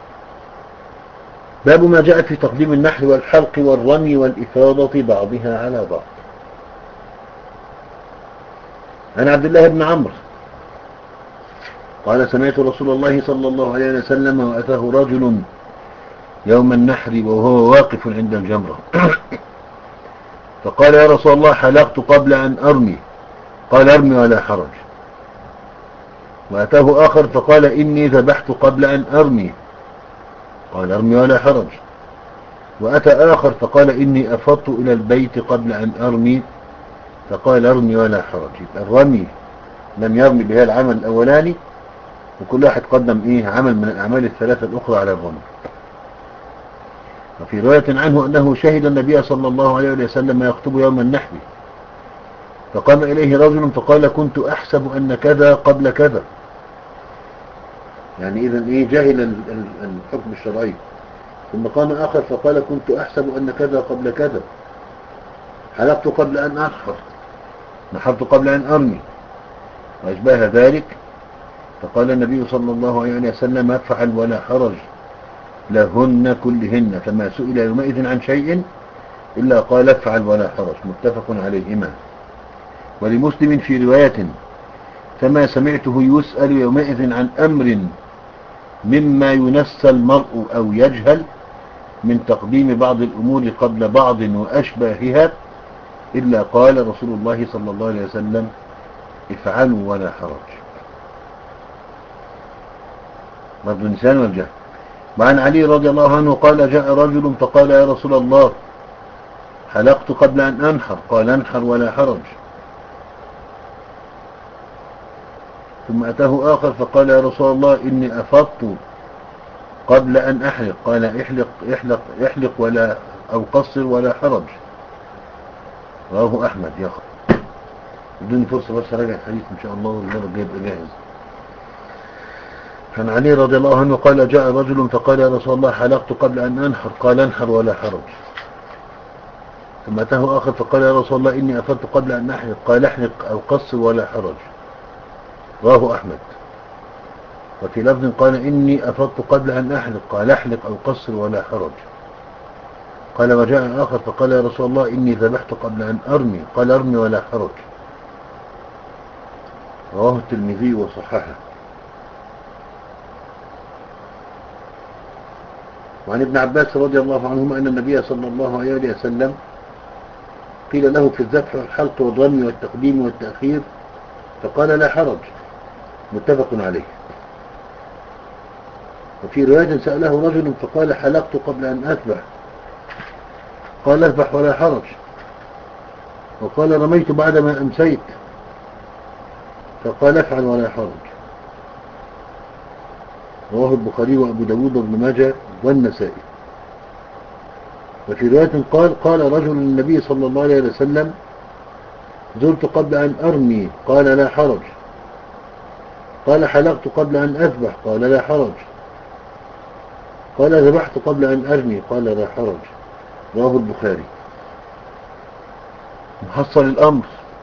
باب ما جاء في تقديم النحر والحلق والرمي والإفاضة بعضها على بعض. عن عبد الله بن عمرو قال سمعت رسول الله صلى الله عليه وسلم وأتاه رجل يوم النحر وهو واقف عند الجمرة فقال يا رسول الله حلقت قبل أن أرمي قال ارمي ولا حرج. وأتاه آخر فقال إني ذبحت قبل أن أرمي قال ارمي ولا حرج. وأتى آخر فقال إني أفضت إلى البيت قبل أن أرمي فقال ارمي ولا حرج. يبقى الرمي لم يرمي بها العمل الأولاني، وكل واحد قدم إيه عمل من الأعمال الثلاثة الأخرى على الرمي. وفي رواية عنه أنه شهد النبي صلى الله عليه وسلم يخطب يوم النحر، فقام إليه رجل فقال كنت أحسب أن كذا قبل كذا. يعني إذن إيه جاهل الحكم الشرعي. ثم قام آخر فقال كنت أحسب أن كذا قبل كذا، حلقت قبل أن أنحر، نحرت قبل أن أرمي وأشباه ذلك. فقال النبي صلى الله عليه وسلم افعل ولا حرج لهن كلهن، فما سئل يومئذ عن شيء إلا قال افعل ولا حرج. متفق عليهما. ولمسلم في رواية فما سمعته يسأل يومئذ عن أمر مما ينسى المرء أو يجهل من تقديم بعض الأمور قبل بعض وأشباهها إلا قال رسول الله صلى الله عليه وسلم افعلوا ولا حرج. برضو النسيان والجهل. وعن علي رضي الله عنه قال جاء رجل فقال يا رسول الله حلقت قبل أن أنحر، قال انحر ولا حرج. ثم أتاه آخر فقال يا رسول الله إني أفضت قبل أن أحلق، قال احلق, احلق, احلق ولا أو قصر ولا حرج. رواه أحمد. يا أخي بدون فرصة بس راجع الحديث إن شاء الله والمرة الجاية يبقى جاهز. عن علي رضي الله عنه قال جاء رجل فقال يا رسول الله حلقت قبل أن أنحر، قال انحر ولا حرج. ثم أتاه آخر فقال يا رسول الله إني أفضت قبل أن أحلق، قال احلق أو قصر ولا حرج. رواه أحمد. وفي لفظ قال إني أفضت قبل أن أحلق، قال احلق أو قصر ولا حرج. قال وجاء آخر فقال يا رسول الله إني ذبحت قبل أن أرمي، قال أرمي ولا حرج. رواه الترمذي وصححه. وعن ابن عباس رضي الله عنهما أن النبي صلى الله عليه وسلم قيل له في الذبح والحلق والرمي والتقديم والتأخير فقال لا حرج. متفق عليه. وفي رواية سأله رجل فقال حلقت قبل أن أذبح، قال اذبح ولا حرج. وقال رميت بعدما أمسيت، فقال افعل ولا حرج. رواه البخاري وأبو داود وابن ماجه والنسائي. وفي رواية قال قال رجل للنبي صلى الله عليه وسلم زرت قبل أن أرمي، قال لا حرج. قال حلقت قبل أن أذبح، قال لا حرج. قال ذبحت قبل أن أرمي، قال لا حرج. رواه البخاري. محصل الأمر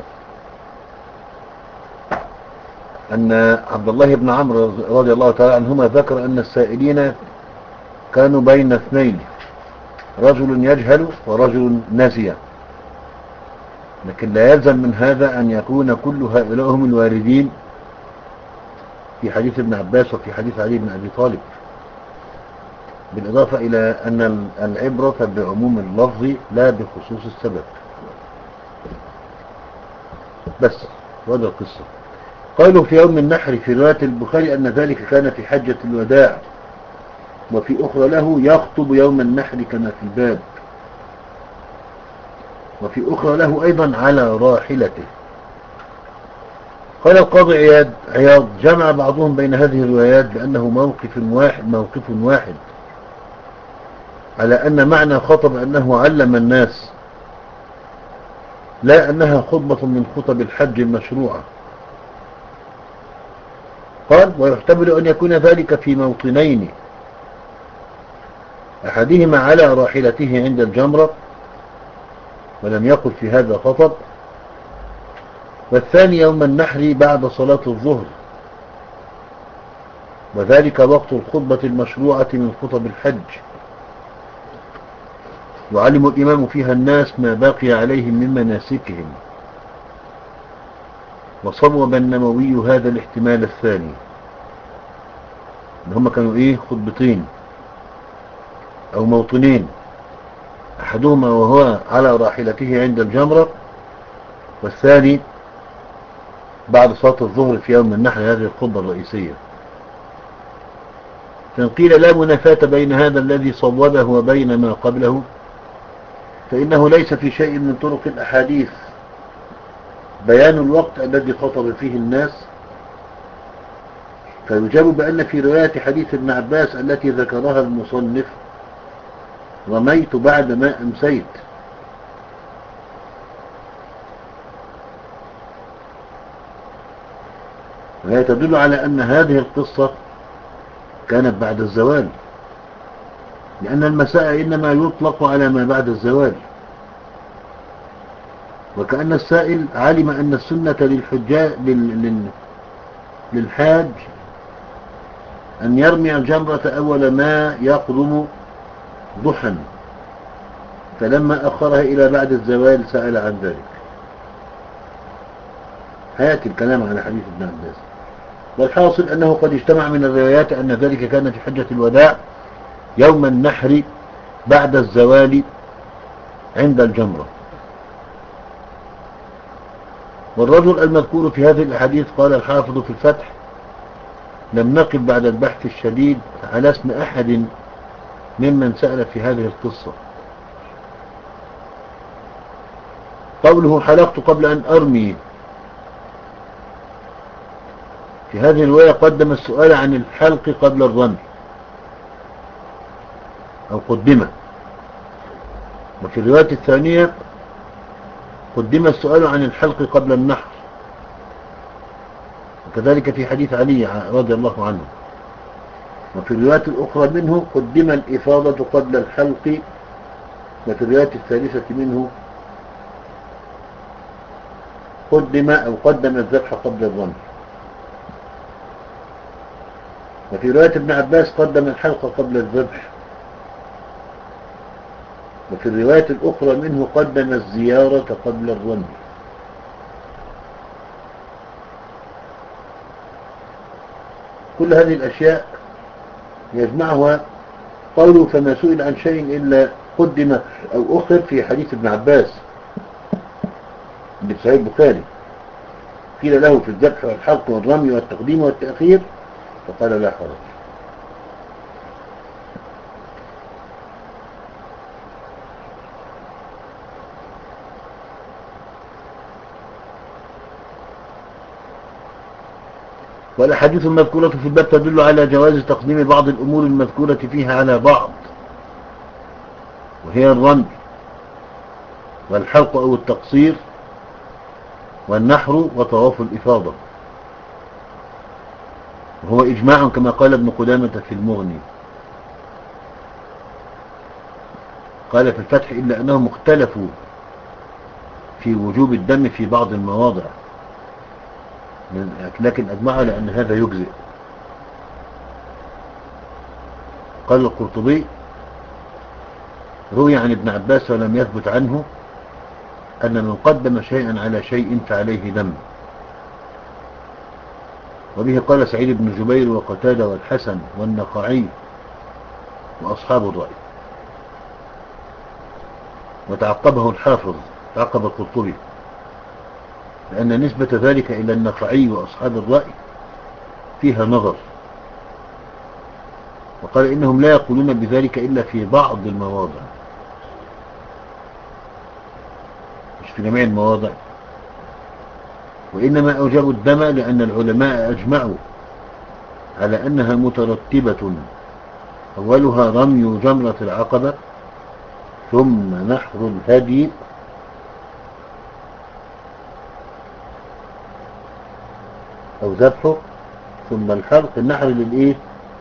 أن عبد الله بن عمرو رضي الله تعالى عنهما ذكر أن السائلين كانوا بين اثنين، رجل يجهل ورجل نسي، لكن لا يلزم من هذا أن يكون كل هؤلاء هم الواردين في حديث ابن عباس وفي حديث علي بن أبي طالب، بالإضافة إلى أن العبرة بعموم اللفظ لا بخصوص السبب. بس وهذا القصة. قالوا في يوم النحر في رواية البخاري أن ذلك كان في حجة الوداع، وفي أخرى له يخطب يوم النحر كما في الباب، وفي أخرى له أيضا على راحلته. قال القاضي عياض عياض جمع بعضهم بين هذه الروايات بأنه موقف واحد موقف واحد على أن معنى خطب أنه علم الناس، لا أنها خطبة من خطب الحج المشروعة. قال ويحتمل أن يكون ذلك في موطنين، أحدهما على راحلته عند الجمرة ولم يقل في هذا خطب، والثاني يوم النحر بعد صلاة الظهر، وذلك وقت الخطبة المشروعة من خطب الحج، يعلم الإمام فيها الناس ما باقي عليهم من مناسكهم. وصوب النووي هذا الاحتمال الثاني، ان هم كانوا ايه خطبتين او موطنين، احدهما وهو على راحلته عند الجمرة، والثاني بعد صلاة الظهر في يوم النحر، هذه الخطبة الرئيسية. فإن قيل لا منافاة بين هذا الذي صوبه وبين ما قبله، فإنه ليس في شيء من طرق الأحاديث بيان الوقت الذي خطب فيه الناس، فيجاب بأن في رواية حديث ابن عباس التي ذكرها المصنف رميت بعد ما أمسيت، وهي تدل على أن هذه القصة كانت بعد الزوال، لأن المساء إنما يطلق على ما بعد الزوال، وكأن السائل علم أن السنة للحجاج لل... للحاج أن يرمي الجمرة أول ما يقدم ضحى، فلما أخرها إلى بعد الزوال سأل عن ذلك. هيأتي الكلام على حديث ابن عباس، والحاصل أنه قد اجتمع من الروايات أن ذلك كان في حجة الوداع يوم النحر بعد الزوال عند الجمرة. والرجل المذكور في هذه الأحاديث قال الحافظ في الفتح لم نقف بعد البحث الشديد على اسم أحد ممن سأل في هذه القصة. قوله حلقت قبل أن أرمي، في هذه الرواية قدم السؤال عن الحلق قبل الرمي أو قدمه، وفي الرواية الثانية قدم السؤال عن الحلق قبل النحر، وكذلك في حديث علي رضي الله عنه. وفي الرواية الأخرى منه قدم الإفاضة قبل الحلق، وفي الرواية الثالثة منه قدم أو قدم الذبح قبل الرمي. وفي رواية ابن عباس قدم الحلق قبل الذبح، وفي الرواية الأخرى منه قدم الزيارة قبل الرمي. كل هذه الأشياء يجمعها قوله فما سئل عن شيء إلا قدم أو أخر في حديث ابن عباس اللي في صحيح البخاري، قيل له في الذبح والحلق والرمي والتقديم والتأخير فقال لا حرج. والأحاديث المذكورة في الباب تدل على جواز تقديم بعض الأمور المذكورة فيها على بعض، وهي الرمي والحلق أو التقصير والنحر وطواف الإفاضة، وهو إجماع كما قال ابن قدامة في المغني. قال في الفتح إلا أنهم اختلفوا في وجوب الدم في بعض المواضع، لكن أجمعوا لأن هذا يجزئ. قال القرطبي روي عن ابن عباس ولم يثبت عنه أن من قدم شيئا على شيء فعليه دم، وبه قال سعيد بن جبير وقتادة والحسن والنخعي وأصحاب الرأي. وتعقبه الحافظ، تعقب القرطبي، لأن نسبة ذلك إلى النخعي وأصحاب الرأي فيها نظر، وقال إنهم لا يقولون بذلك إلا في بعض المواضع، مش في جميع المواضع، وإنما أوجبوا الدم لأن العلماء أجمعوا على أنها مترتبة، أولها رمي جمرة العقبة ثم نحر الهدي أو ذبحه ثم الحلق. النحر للإيه؟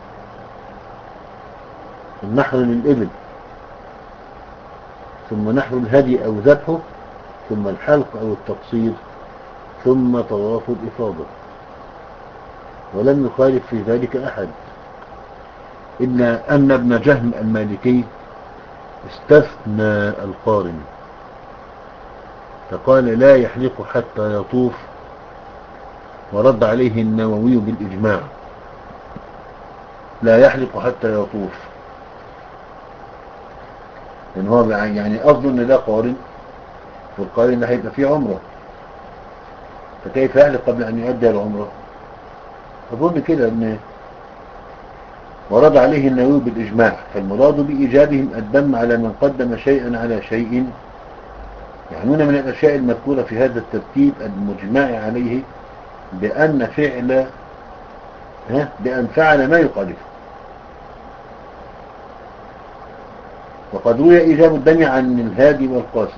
النحر للإبل، ثم نحر الهدي أو ذبحه ثم الحلق أو التقصير ثم طواف الإفاضة. ولم يخالف في ذلك أحد إلا أن ابن جهم المالكي استثنى القارن فقال لا يحلق حتى يطوف، ورد عليه النووي بالإجماع لا يحلق حتى يطوف، لأن هو يعني أظن أن ده قارن، والقارن ده هيبقى فيه عمره، فكيف يحلق قبل أن يؤدي العمره؟ أظن كده أن ورد عليه النووي بالإجماع، فالمراد بإيجابهم الدم على من قدم شيئا على شيء يعنون من الأشياء المذكورة في هذا الترتيب المجمع عليه بأن فعل ها بأن فعل ما يخالفه. وقد روي إيجاب الدم عن الهادي والقاسم.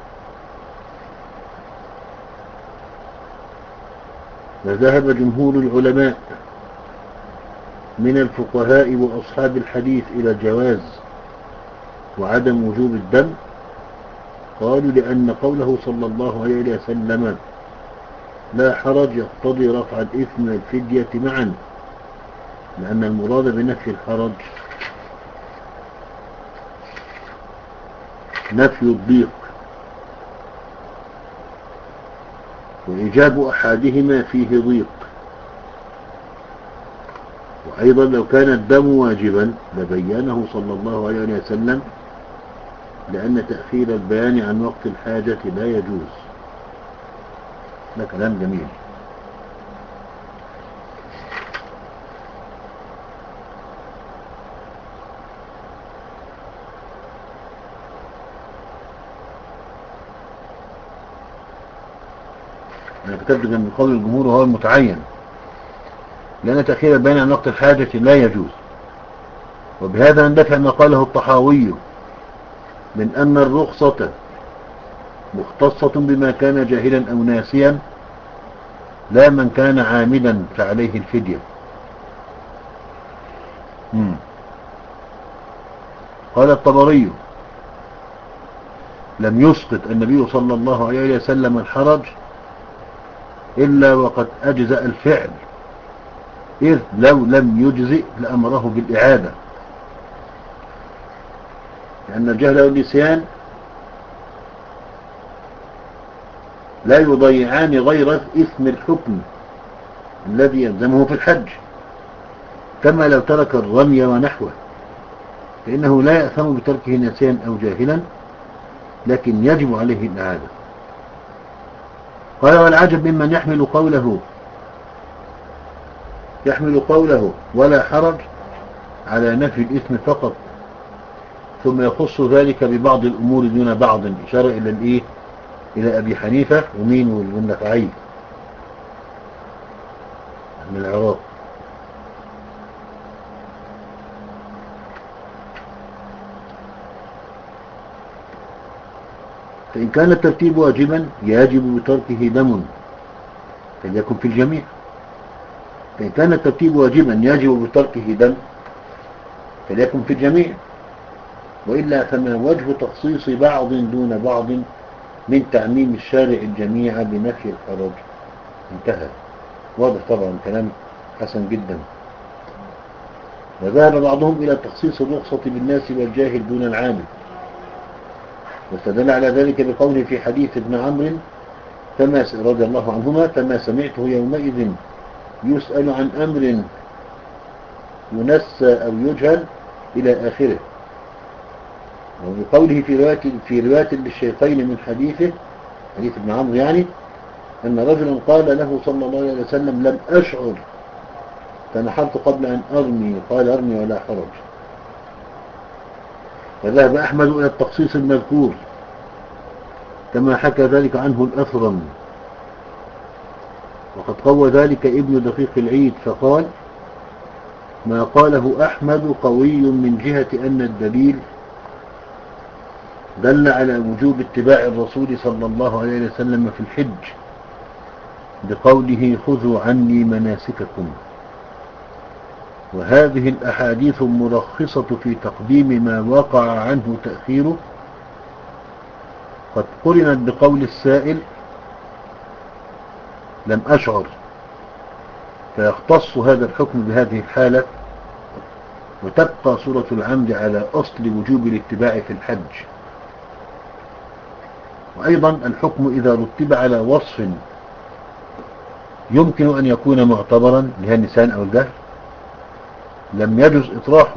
وذهب جمهور العلماء من الفقهاء وأصحاب الحديث إلى جواز وعدم وجوب الدم. قالوا لأن قوله صلى الله عليه وسلم لا حرج يقتضي رفع الإثم والفدية معا، لأن المراد بنفي الحرج نفي الضيق، وإيجاب أحدهما فيه ضيق. وأيضا لو كان الدم واجبا لبينه صلى الله عليه وسلم، لأن تأخير البيان عن وقت الحاجة لا يجوز. ده كلام جميل. أنا كتبت جنب قول الجمهور وهو المتعين، لأن تأخير البيان عن وقت الحاجة لا يجوز. وبهذا ندفع ما قاله الطحاوي من أن الرخصة مختصة بما كان جاهلا أو ناسيا، لا من كان عامدا فعليه الفدية. مم. قال الطبري لم يسقط النبي صلى الله عليه وسلم الحرج إلا وقد أجزأ الفعل، إذ لو لم يجزئ لأمره بالإعادة، لأن الجهل والنسيان لا يضيعان غير إثم الحكم الذي يلزمه في الحج، كما لو ترك الرمي ونحوه، فإنه لا يأثم بتركه نسيا أو جاهلا، لكن يجب عليه الإعادة. قال والعجب ممن يحمل قوله يحمل قوله ولا حرج على نفي الإثم فقط، ثم يخص ذلك ببعض الأمور دون بعض، إشارة إلى الإيه؟ إلى أبي حنيفة ومين والنخعي من العراق. فإن كان الترتيب واجبا يجب بتركه دم، فليكن في الجميع. فإن كان الترتيب واجبا يجب بتركه دم، فليكن في الجميع، وإلا فما وجه تخصيص بعض دون بعض من تعميم الشارع الجميع بنفي الحرج؟ انتهى. واضح طبعا، كلام حسن جدا. وذهب بعضهم إلى تخصيص الرخصة بالناس والجاهل دون العالم، واستدل على ذلك بقوله في حديث ابن عمرو فما رضي الله عنهما فما سمعته يومئذ يسأل عن أمر ينسى أو يجهل إلى آخره. وبقوله في رواية في رواية للشيخين من حديثه حديث ابن عمرو يعني أن رجلا قال له صلى الله عليه وسلم لم أشعر فنحرت قبل أن أرمي، قال أرمي ولا حرج. فذهب أحمد إلى التخصيص المذكور كما حكى ذلك عنه الأثرم، وقد قوى ذلك ابن دقيق العيد فقال ما قاله أحمد قوي من جهة أن الدليل دل على وجوب اتباع الرسول صلى الله عليه وسلم في الحج بقوله خذوا عني مناسككم. وهذه الأحاديث مرخصة في تقديم ما وقع عنه تأخيره قد قرنت بقول السائل لم أشعر، فيختص هذا الحكم بهذه الحالة، وتبقى صورة العمد على أصل وجوب الاتباع في الحج. وأيضا الحكم إذا رتب على وصف يمكن أن يكون معتبرا لها النسيان أو الجهل لم يجوز إطراحه،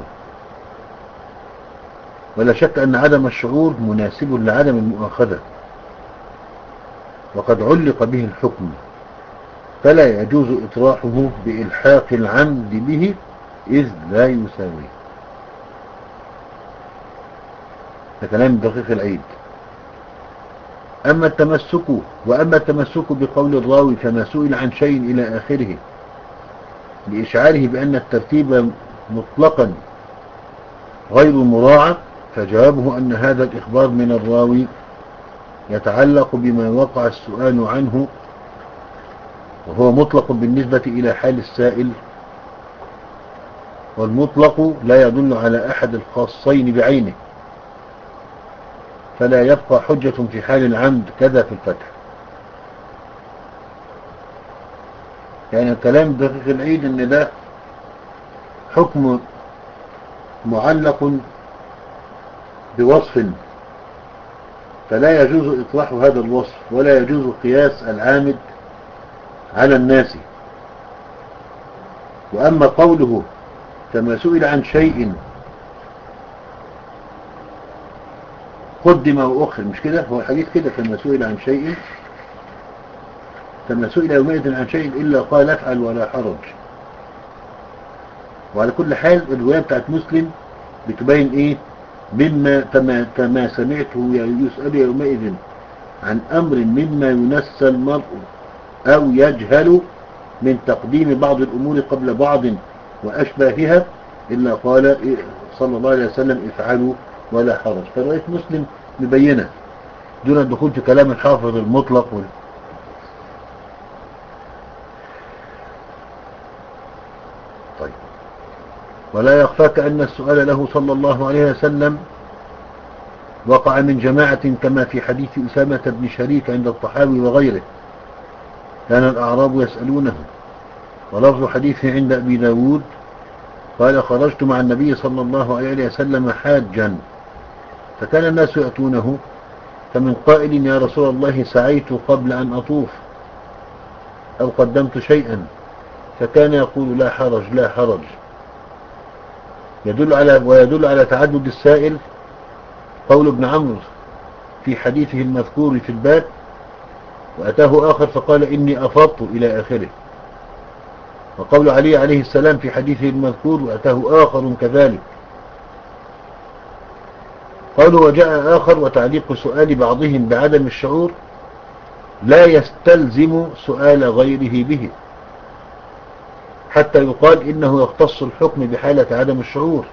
ولا شك أن عدم الشعور مناسب لعدم المؤاخذة، وقد علق به الحكم، فلا يجوز إطراحه بإلحاق العمد به إذ لا يساوي. ده كلام دقيق العيد. أما التمسك وأما التمسك بقول الراوي فما سئل عن شيء إلى آخره لإشعاره بأن الترتيب مطلقا غير مراعى، فجوابه أن هذا الإخبار من الراوي يتعلق بما وقع السؤال عنه، وهو مطلق بالنسبة إلى حال السائل، والمطلق لا يدل على أحد الخاصين بعينه، فلا يبقى حجة في حال العمد كذا في الفتح. يعني الكلام دقيق العيد ان ده حكم معلق بوصف، فلا يجوز إطلاح هذا الوصف، ولا يجوز قياس العامد على الناس. وأما قوله فما سئل عن شيء قدم وأخر، مش كده؟ هو الحديث كده، فما سئل عن شيء فما سئل يومئذ عن شيء إلا قال افعل ولا حرج. وعلى كل حال الرواية بتاعت مسلم بتبين ايه؟ مما كما, كما سمعته يسأل يومئذ عن أمر مما ينسى المرء أو يجهل من تقديم بعض الأمور قبل بعض وأشباهها إلا قال صلى الله عليه وسلم افعلوا ولا حرج. فرواية مسلم مبينة دون الدخول في كلام الحافظ المطلق وال... طيب. ولا يخفاك أن السؤال له صلى الله عليه وسلم وقع من جماعة كما في حديث أسامة بن شريك عند الطحاوي وغيره، كان الأعراب يسألونه. ولفظ حديث عند أبي داود قال خرجت مع النبي صلى الله عليه وسلم حاجا، فكان الناس يأتونه، فمن قائل يا رسول الله سعيت قبل أن أطوف أو قدمت شيئا، فكان يقول لا حرج لا حرج، يدل على ويدل على تعدد السائل قول ابن عمرو في حديثه المذكور في الباب وأتاه آخر فقال إني أفضت إلى آخره، وقول علي عليه السلام في حديثه المذكور وأتاه آخر كذلك. قالوا وجاء آخر وتعليق سؤال بعضهم بعدم الشعور لا يستلزم سؤال غيره به، حتى يقال إنه يختص الحكم بحالة عدم الشعور،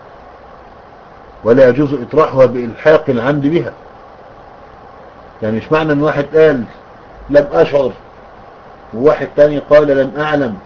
ولا يجوز إطراحها بإلحاق العمد بها. يعني مش معنى أن واحد قال لم أشعر وواحد تاني قال لم أعلم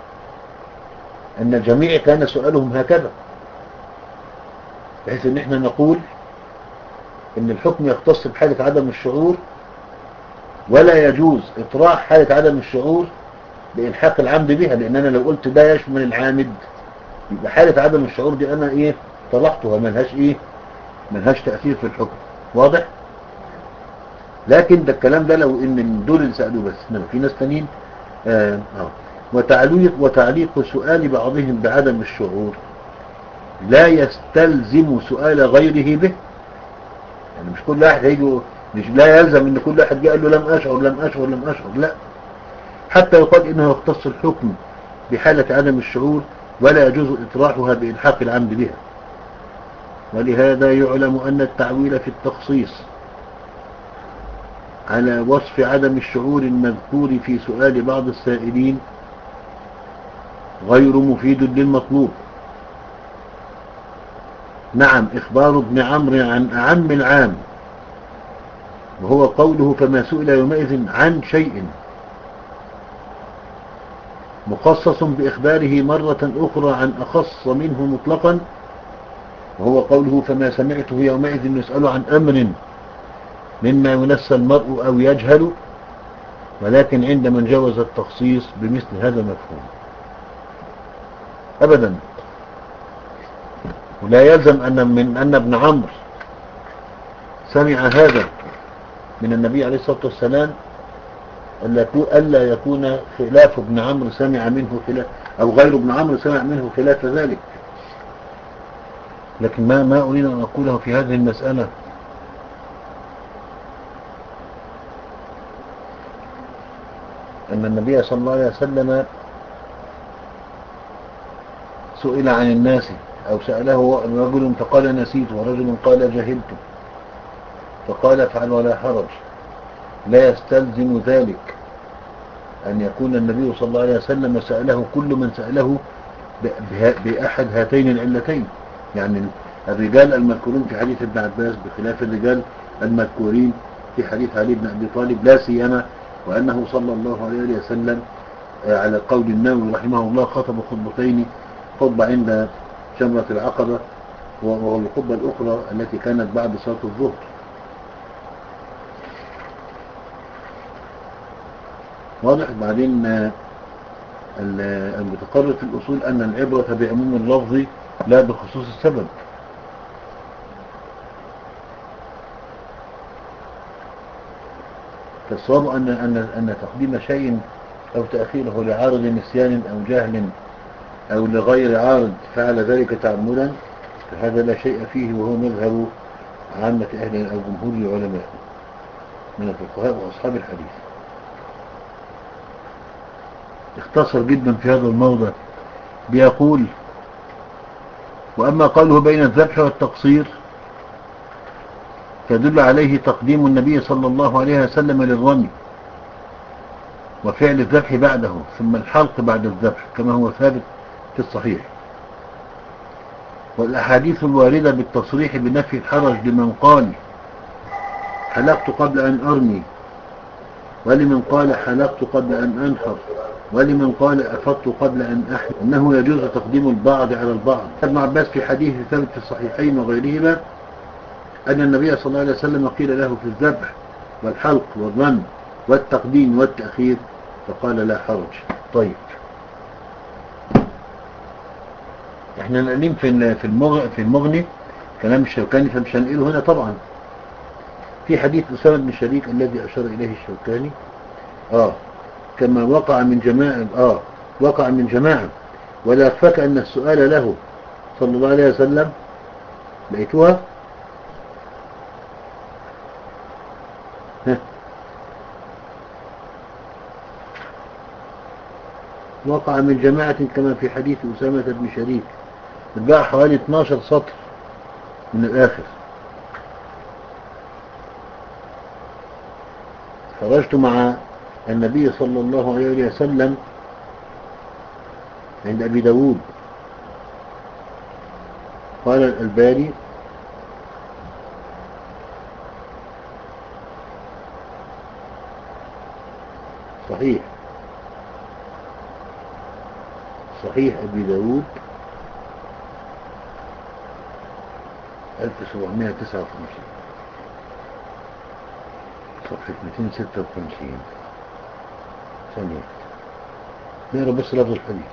أن الجميع كان سؤالهم هكذا، بحيث أن احنا نقول أن الحكم يختص بحالة عدم الشعور، ولا يجوز إطراح حالة عدم الشعور بإلحاق العمد بها، لأن أنا لو قلت ده يشمل العامد يبقى حالة عدم الشعور دي أنا إيه طلعتها، ملهاش إيه ملهاش تأثير في الحكم. واضح؟ لكن ده الكلام ده لو إن من دول اللي سألوه بس، إنما في ناس تانيين آه آه. وتعليق وتعليق سؤال بعضهم بعدم الشعور لا يستلزم سؤال غيره به. يعني مش كل واحد هيجي، مش لا يلزم ان كل واحد جاء قال له لم اشعر لم اشعر لم اشعر، لا، حتى يقال انه يختص الحكم بحالة عدم الشعور ولا يجوز اطراحها بإلحاق العمد بها. ولهذا يعلم ان التعويل في التخصيص على وصف عدم الشعور المذكور في سؤال بعض السائلين غير مفيد للمطلوب. نعم، إخبار ابن عمرو عن أعم العام وهو قوله فما سئل يومئذ عن شيء مخصص بإخباره مرة أخرى عن أخص منه مطلقا، وهو قوله فما سمعته يومئذ يسأل عن أمر مما ينسى المرء أو يجهل، ولكن عند من جوز التخصيص بمثل هذا المفهوم أبدا. ولا يلزم أن من أن ابن عمرو سمع هذا من النبي عليه الصلاة والسلام ألا يكون خلاف ابن عمرو سمع منه خلاف، أو غير ابن عمرو سمع منه خلاف ذلك. لكن ما ما أريد أن أقوله في هذه المسألة أن النبي صلى الله عليه وسلم سئل عن الناس أو سأله رجل فقال نسيت ورجل قال جهلت، فقال افعل ولا حرج، لا يستلزم ذلك أن يكون النبي صلى الله عليه وسلم سأله كل من سأله بأحد هاتين العلتين. يعني الرجال المذكورون في حديث ابن عباس بخلاف الرجال المذكورين في حديث علي بن أبي طالب، لا سيما وأنه صلى الله عليه وسلم على قول النووي رحمه الله خطب خطبتين، خطبة عند جمرة العقبة والخطبة الأخرى التي كانت بعد صلاة الظهر. واضح. بعدين المتقرر في الأصول أن العبرة بعموم اللفظ لا بخصوص السبب. فالصواب أن أن أن تقديم شيء أو تأخيره لعارض نسيان أو جهل أو لغير عارض فعل ذلك تعمدا، فهذا لا شيء فيه، وهو مذهب عامة أهل أو جمهور العلماء من الفقهاء وأصحاب الحديث. اختصر جدا في هذا الموضع بيقول: وأما قوله بين الذبح والتقصير فدل عليه تقديم النبي صلى الله عليه وسلم للرمي وفعل الذبح بعده ثم الحلق بعد الذبح كما هو ثابت في الصحيح. والأحاديث الواردة بالتصريح بنفي الحرج لمن قال حلقت قبل أن أرمي، ولمن قال حلقت قبل أن أنحر، ولمن قال أفضت قبل أن أحمل، أنه يجوز تقديم البعض على البعض. ابن عباس في حديث ثابت في الصحيحين وغيرهما أن النبي صلى الله عليه وسلم قيل له في الذبح والحلق والرمي والتقديم والتأخير فقال لا حرج. طيب، احنا نقلين في في المغني كلام الشوكاني فمش هنقله هنا طبعا. في حديث أسامة بن شريك الذي أشار إليه الشوكاني آه كما وقع من جماعة آه وقع من جماعة ولا يخفاك أن السؤال له صلى الله عليه وسلم لقيتوها وقع من جماعة كما في حديث أسامة بن شريك، اتباع حوالي اثناشر سطر من الآخر. خرجت مع النبي صلى الله عليه وسلم عند أبي داود. قال الألباني صحيح صحيح أبي داود ألف وسبعمائة وتسعة وخمسين صفحة مئتين وستة وخمسين. ثانية نقرأ بس لفظ الحديث.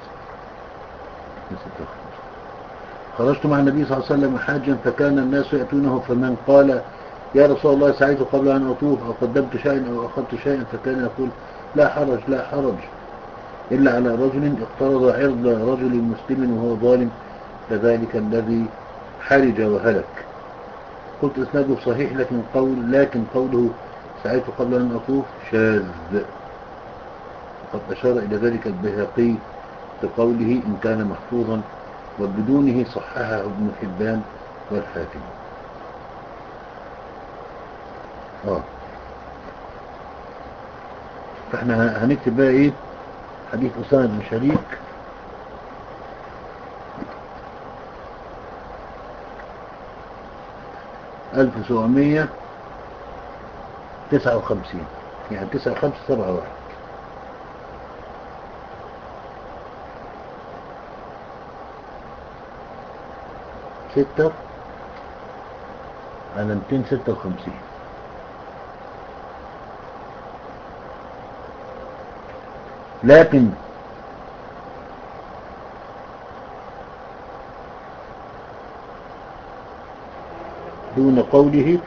خرجت مع النبي صلى الله عليه وسلم حاجا فكان الناس يأتونه فمن قال يا رسول الله سعيت قبل أن أطوف أو قدمت شيئا أو أخذت شيئا فكان يقول لا حرج لا حرج إلا على رجل اقترض عرض رجل مسلم وهو ظالم فذلك الذي حرج وهلك. قلت إسناده صحيح لكن قول لكن قوله سعيت قبل أن أطوف شاذ، وقد أشار إلى ذلك البيهقي بقوله إن كان محفوظا وبدونه صححه ابن حبان والحاكم. آه فاحنا هنكتب بقى ايه حديث أسامة بن شريك ألف وسبعمائة وتسعة وخمسين يعني تسعة خمسة سبعة واحد. ستة على مئتين وستة وخمسين. لكن دون قوله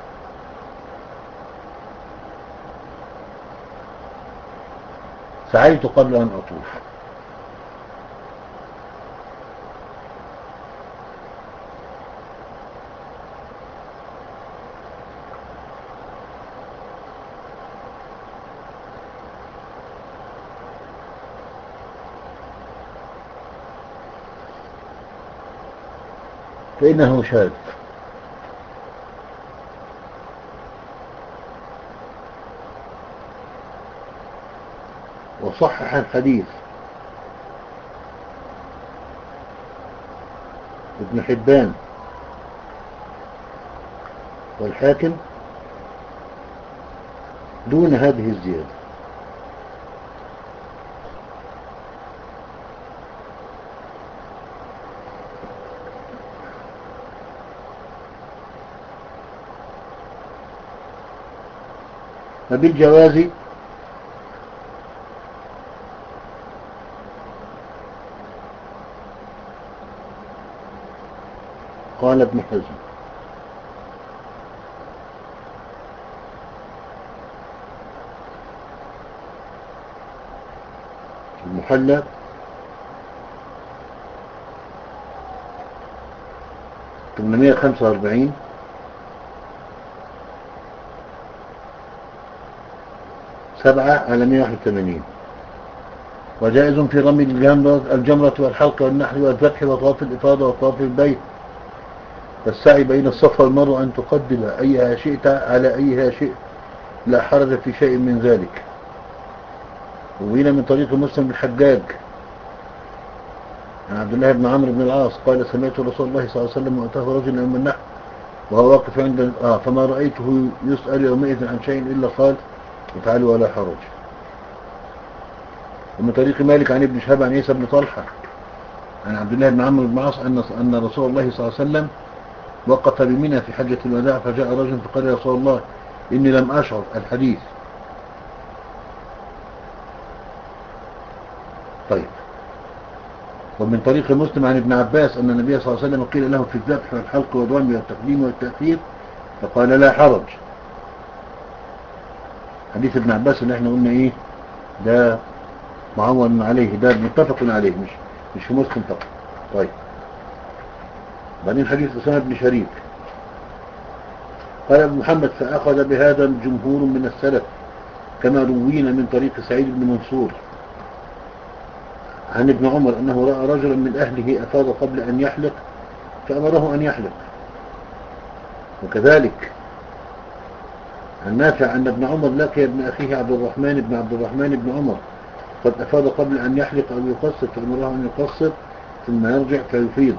سعيت قبل أن أطوف. فإنه شاذ. وصحح الحديث ابن حبان والحاكم دون هذه الزيادة. وبالجواز قال ابن حزم. المحلى ثمانمائة وخمسة وأربعين سبعة على مائة وواحد وثمانين. وجائز في رمي الجمرة, الجمرة والحلق والنحر والذبح وطواف الإفاضة وطواف البيت والسعي بين الصفا والمروة أن تقدم أيها شئت على أيها شئت لا حرج في شيء من ذلك. وهنا من طريق مسلم الحجاج عن عبد الله بن عمرو بن العاص قال سمعت رسول الله صلى الله عليه وسلم وأتاه رجل يوم النحر وهو واقف عند آه فما رأيته يسأل يومئذ عن شيء إلا قال افعلوا ولا حرج. ومن طريق مالك عن ابن شهاب عن عيسى بن طلحة عن عبد الله بن عمرو بن العاص أن أن رسول الله صلى الله عليه وسلم وقف بمنى في حجة الوداع فجاء رجل فقال يا رسول الله إني لم أشعر الحديث. طيب. ومن طريق مسلم عن ابن عباس أن النبي صلى الله عليه وسلم قيل له في الذبح والحلق والرمي والتقديم والتأخير فقال لا حرج. حديث ابن عباس اللي احنا قلنا ايه ده معول عليه، ده متفق عليه مش مش في مسلم فقط. طيب بعدين حديث أسامة بن شريك قال ابن محمد فأخذ بهذا جمهور من السلف كما روينا من طريق سعيد بن منصور عن ابن عمر أنه رأى رجلا من أهله أفاض قبل أن يحلق فأمره أن يحلق. وكذلك عن نافع أن ابن عمر لقي ابن أخيه عبد الرحمن بن عبد الرحمن بن عمر قد أفاض قبل أن يحلق أو يقصر فأمره أن يقصر ثم يرجع فيفيض.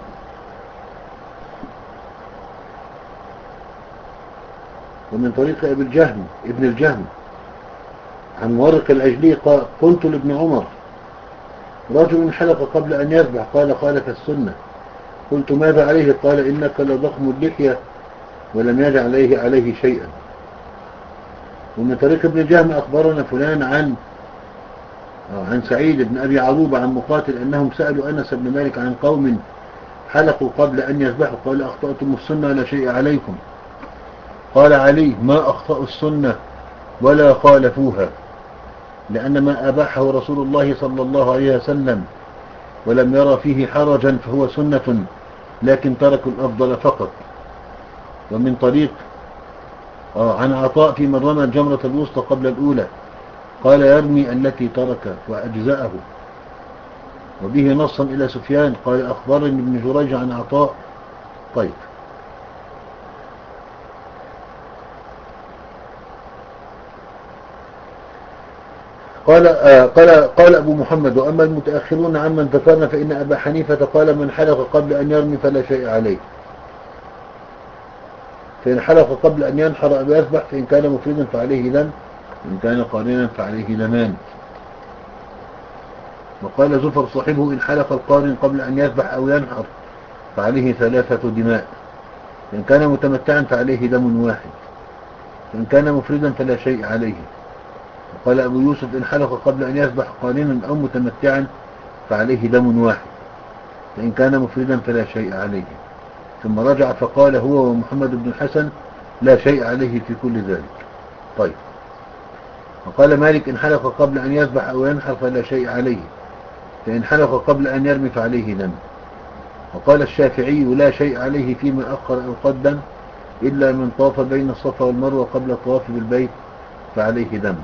ومن طريق ابن الجهم ابن الجهم عن مورق العجلي قال قلت لابن عمر رجل حلق قبل أن يذبح قال خالف السنة. قلت ماذا عليه؟ قال إنك لضخم اللحية ولم يجعل عليه عليه شيئا. ومن طريق ابن الجهم أخبرنا فلان عن عن سعيد بن أبي عروبة عن مقاتل أنهم سألوا أنس بن مالك عن قوم حلقوا قبل أن يذبحوا قال أخطأتم السنة لا شيء عليكم. قال علي ما أخطأوا السنة ولا خالفوها لأن ما أباحه رسول الله صلى الله عليه وسلم ولم يرى فيه حرجا فهو سنة لكن تركوا الأفضل فقط. ومن طريق آه عن عطاء في من رمى الجمرة الوسطى قبل الأولى قال يرمي التي ترك وأجزأه. وبه نصا إلى سفيان قال أخبرني ابن جريج عن عطاء. طيب قال آه قال قال أبو محمد وأما المتأخرون عمن ذكرنا فإن أبا حنيفة قال من حلق قبل أن يرمي فلا شيء عليه. فإن حلق قبل أن ينحر أو يذبح فإن كان مفردا فعليه دم وإن كان قارنا فعليه دمان. وقال زفر صاحبه إن حلق القارن قبل أن يذبح أو ينحر فعليه ثلاثة دماء فإن كان متمتعا فعليه دم واحد فإن كان مفردا فلا شيء عليه. وقال أبو يوسف إن حلق قبل أن يذبح قارنا أو متمتعا فعليه دم واحد فإن كان مفردا فلا شيء عليه. ثم رجع فقال هو ومحمد بن الحسن لا شيء عليه في كل ذلك. طيب وقال مالك إن حلق قبل أن يذبح أو ينحر فلا شيء عليه فإن حلق قبل أن يرمي فعليه دم. وقال الشافعي لا شيء عليه فيما أخر أو قدم إلا من طاف بين الصفا والمروة قبل الطواف بالبيت فعليه دم.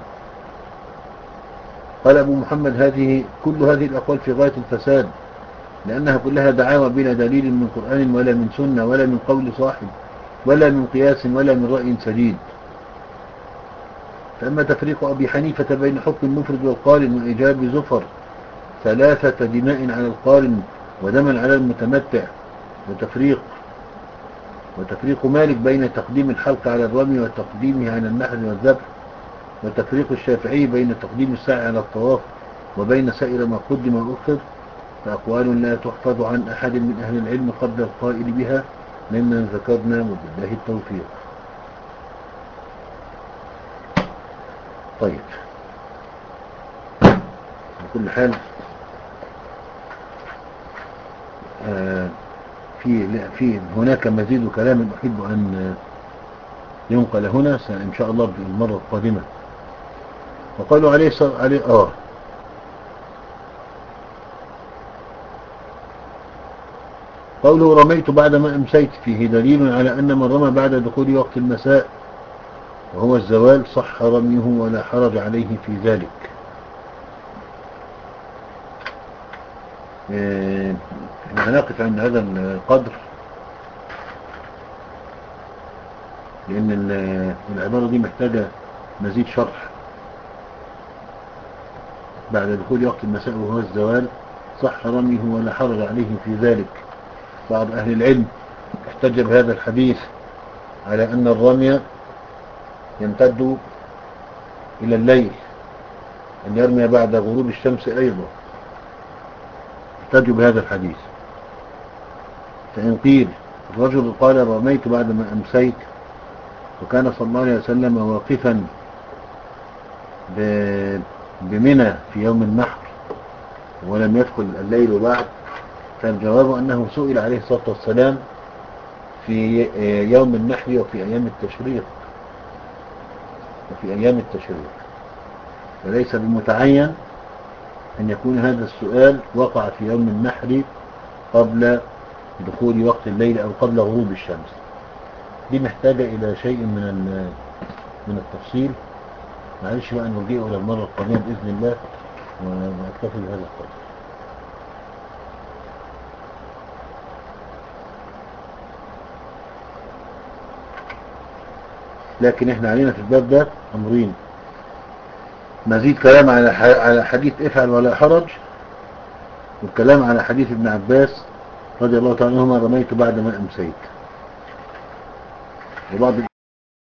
قال أبو محمد هذه كل هذه الأقوال في غاية الفساد لأنها كلها دعاوى بلا دليل من قرآن ولا من سنة ولا من قول صاحب ولا من قياس ولا من رأي سديد. فأما تفريق أبي حنيفة بين حكم المفرد والقارن وإيجاب زفر ثلاثة دماء على القارن ودما على المتمتع، وتفريق وتفريق مالك بين تقديم الحلق على الرمي وتقديمه على النحر والذبح، وتفريق الشافعي بين تقديم السعي على الطواف وبين سائر ما قدم وأخر، فأقوال لا تحفظ عن أحد من أهل العلم قبل القائل بها ممن ذكرنا، وبالله التوفيق. طيب، بكل حال آه في في هناك مزيد كلام أحب أن ينقل هنا إن شاء الله بالمرة القادمة. وقالوا عليه صلى عليه آه قوله رميت بعدما أمسيت فيه دليل على أن من رمى بعد دخول وقت المساء وهو الزوال صح رميه ولا حرج عليه في ذلك. احنا هنقف عند هذا القدر لأن العبارة دي محتاجة مزيد شرح. بعد دخول وقت المساء وهو الزوال صح رميه ولا حرج عليه في ذلك. بعض أهل العلم احتج بهذا الحديث على أن الرمي يمتد إلى الليل، أن يرمي بعد غروب الشمس أيضا، احتجوا بهذا الحديث. فإن قيل الرجل قال رميت بعدما أمسيت وكان صلى الله عليه وسلم واقفا بمنى في يوم النحر ولم يدخل الليل بعد، فالجواب أنه سئل عليه الصلاة والسلام في يوم النحر وفي أيام التشريق وفي أيام التشريق وليس بمتعين أن يكون هذا السؤال وقع في يوم النحر قبل دخول وقت الليل أو قبل غروب الشمس. دي محتاجة إلى شيء من من التفصيل، معلش بقى نرجعه إلى المرة القادمة بإذن الله ونكتفي بهذا القدر. لكن احنا علينا في الباب ده أمرين: مزيد كلام على على حديث افعل ولا حرج، والكلام على حديث ابن عباس رضي الله تعالى عنهما رميت بعد ما أمسيت. وبعض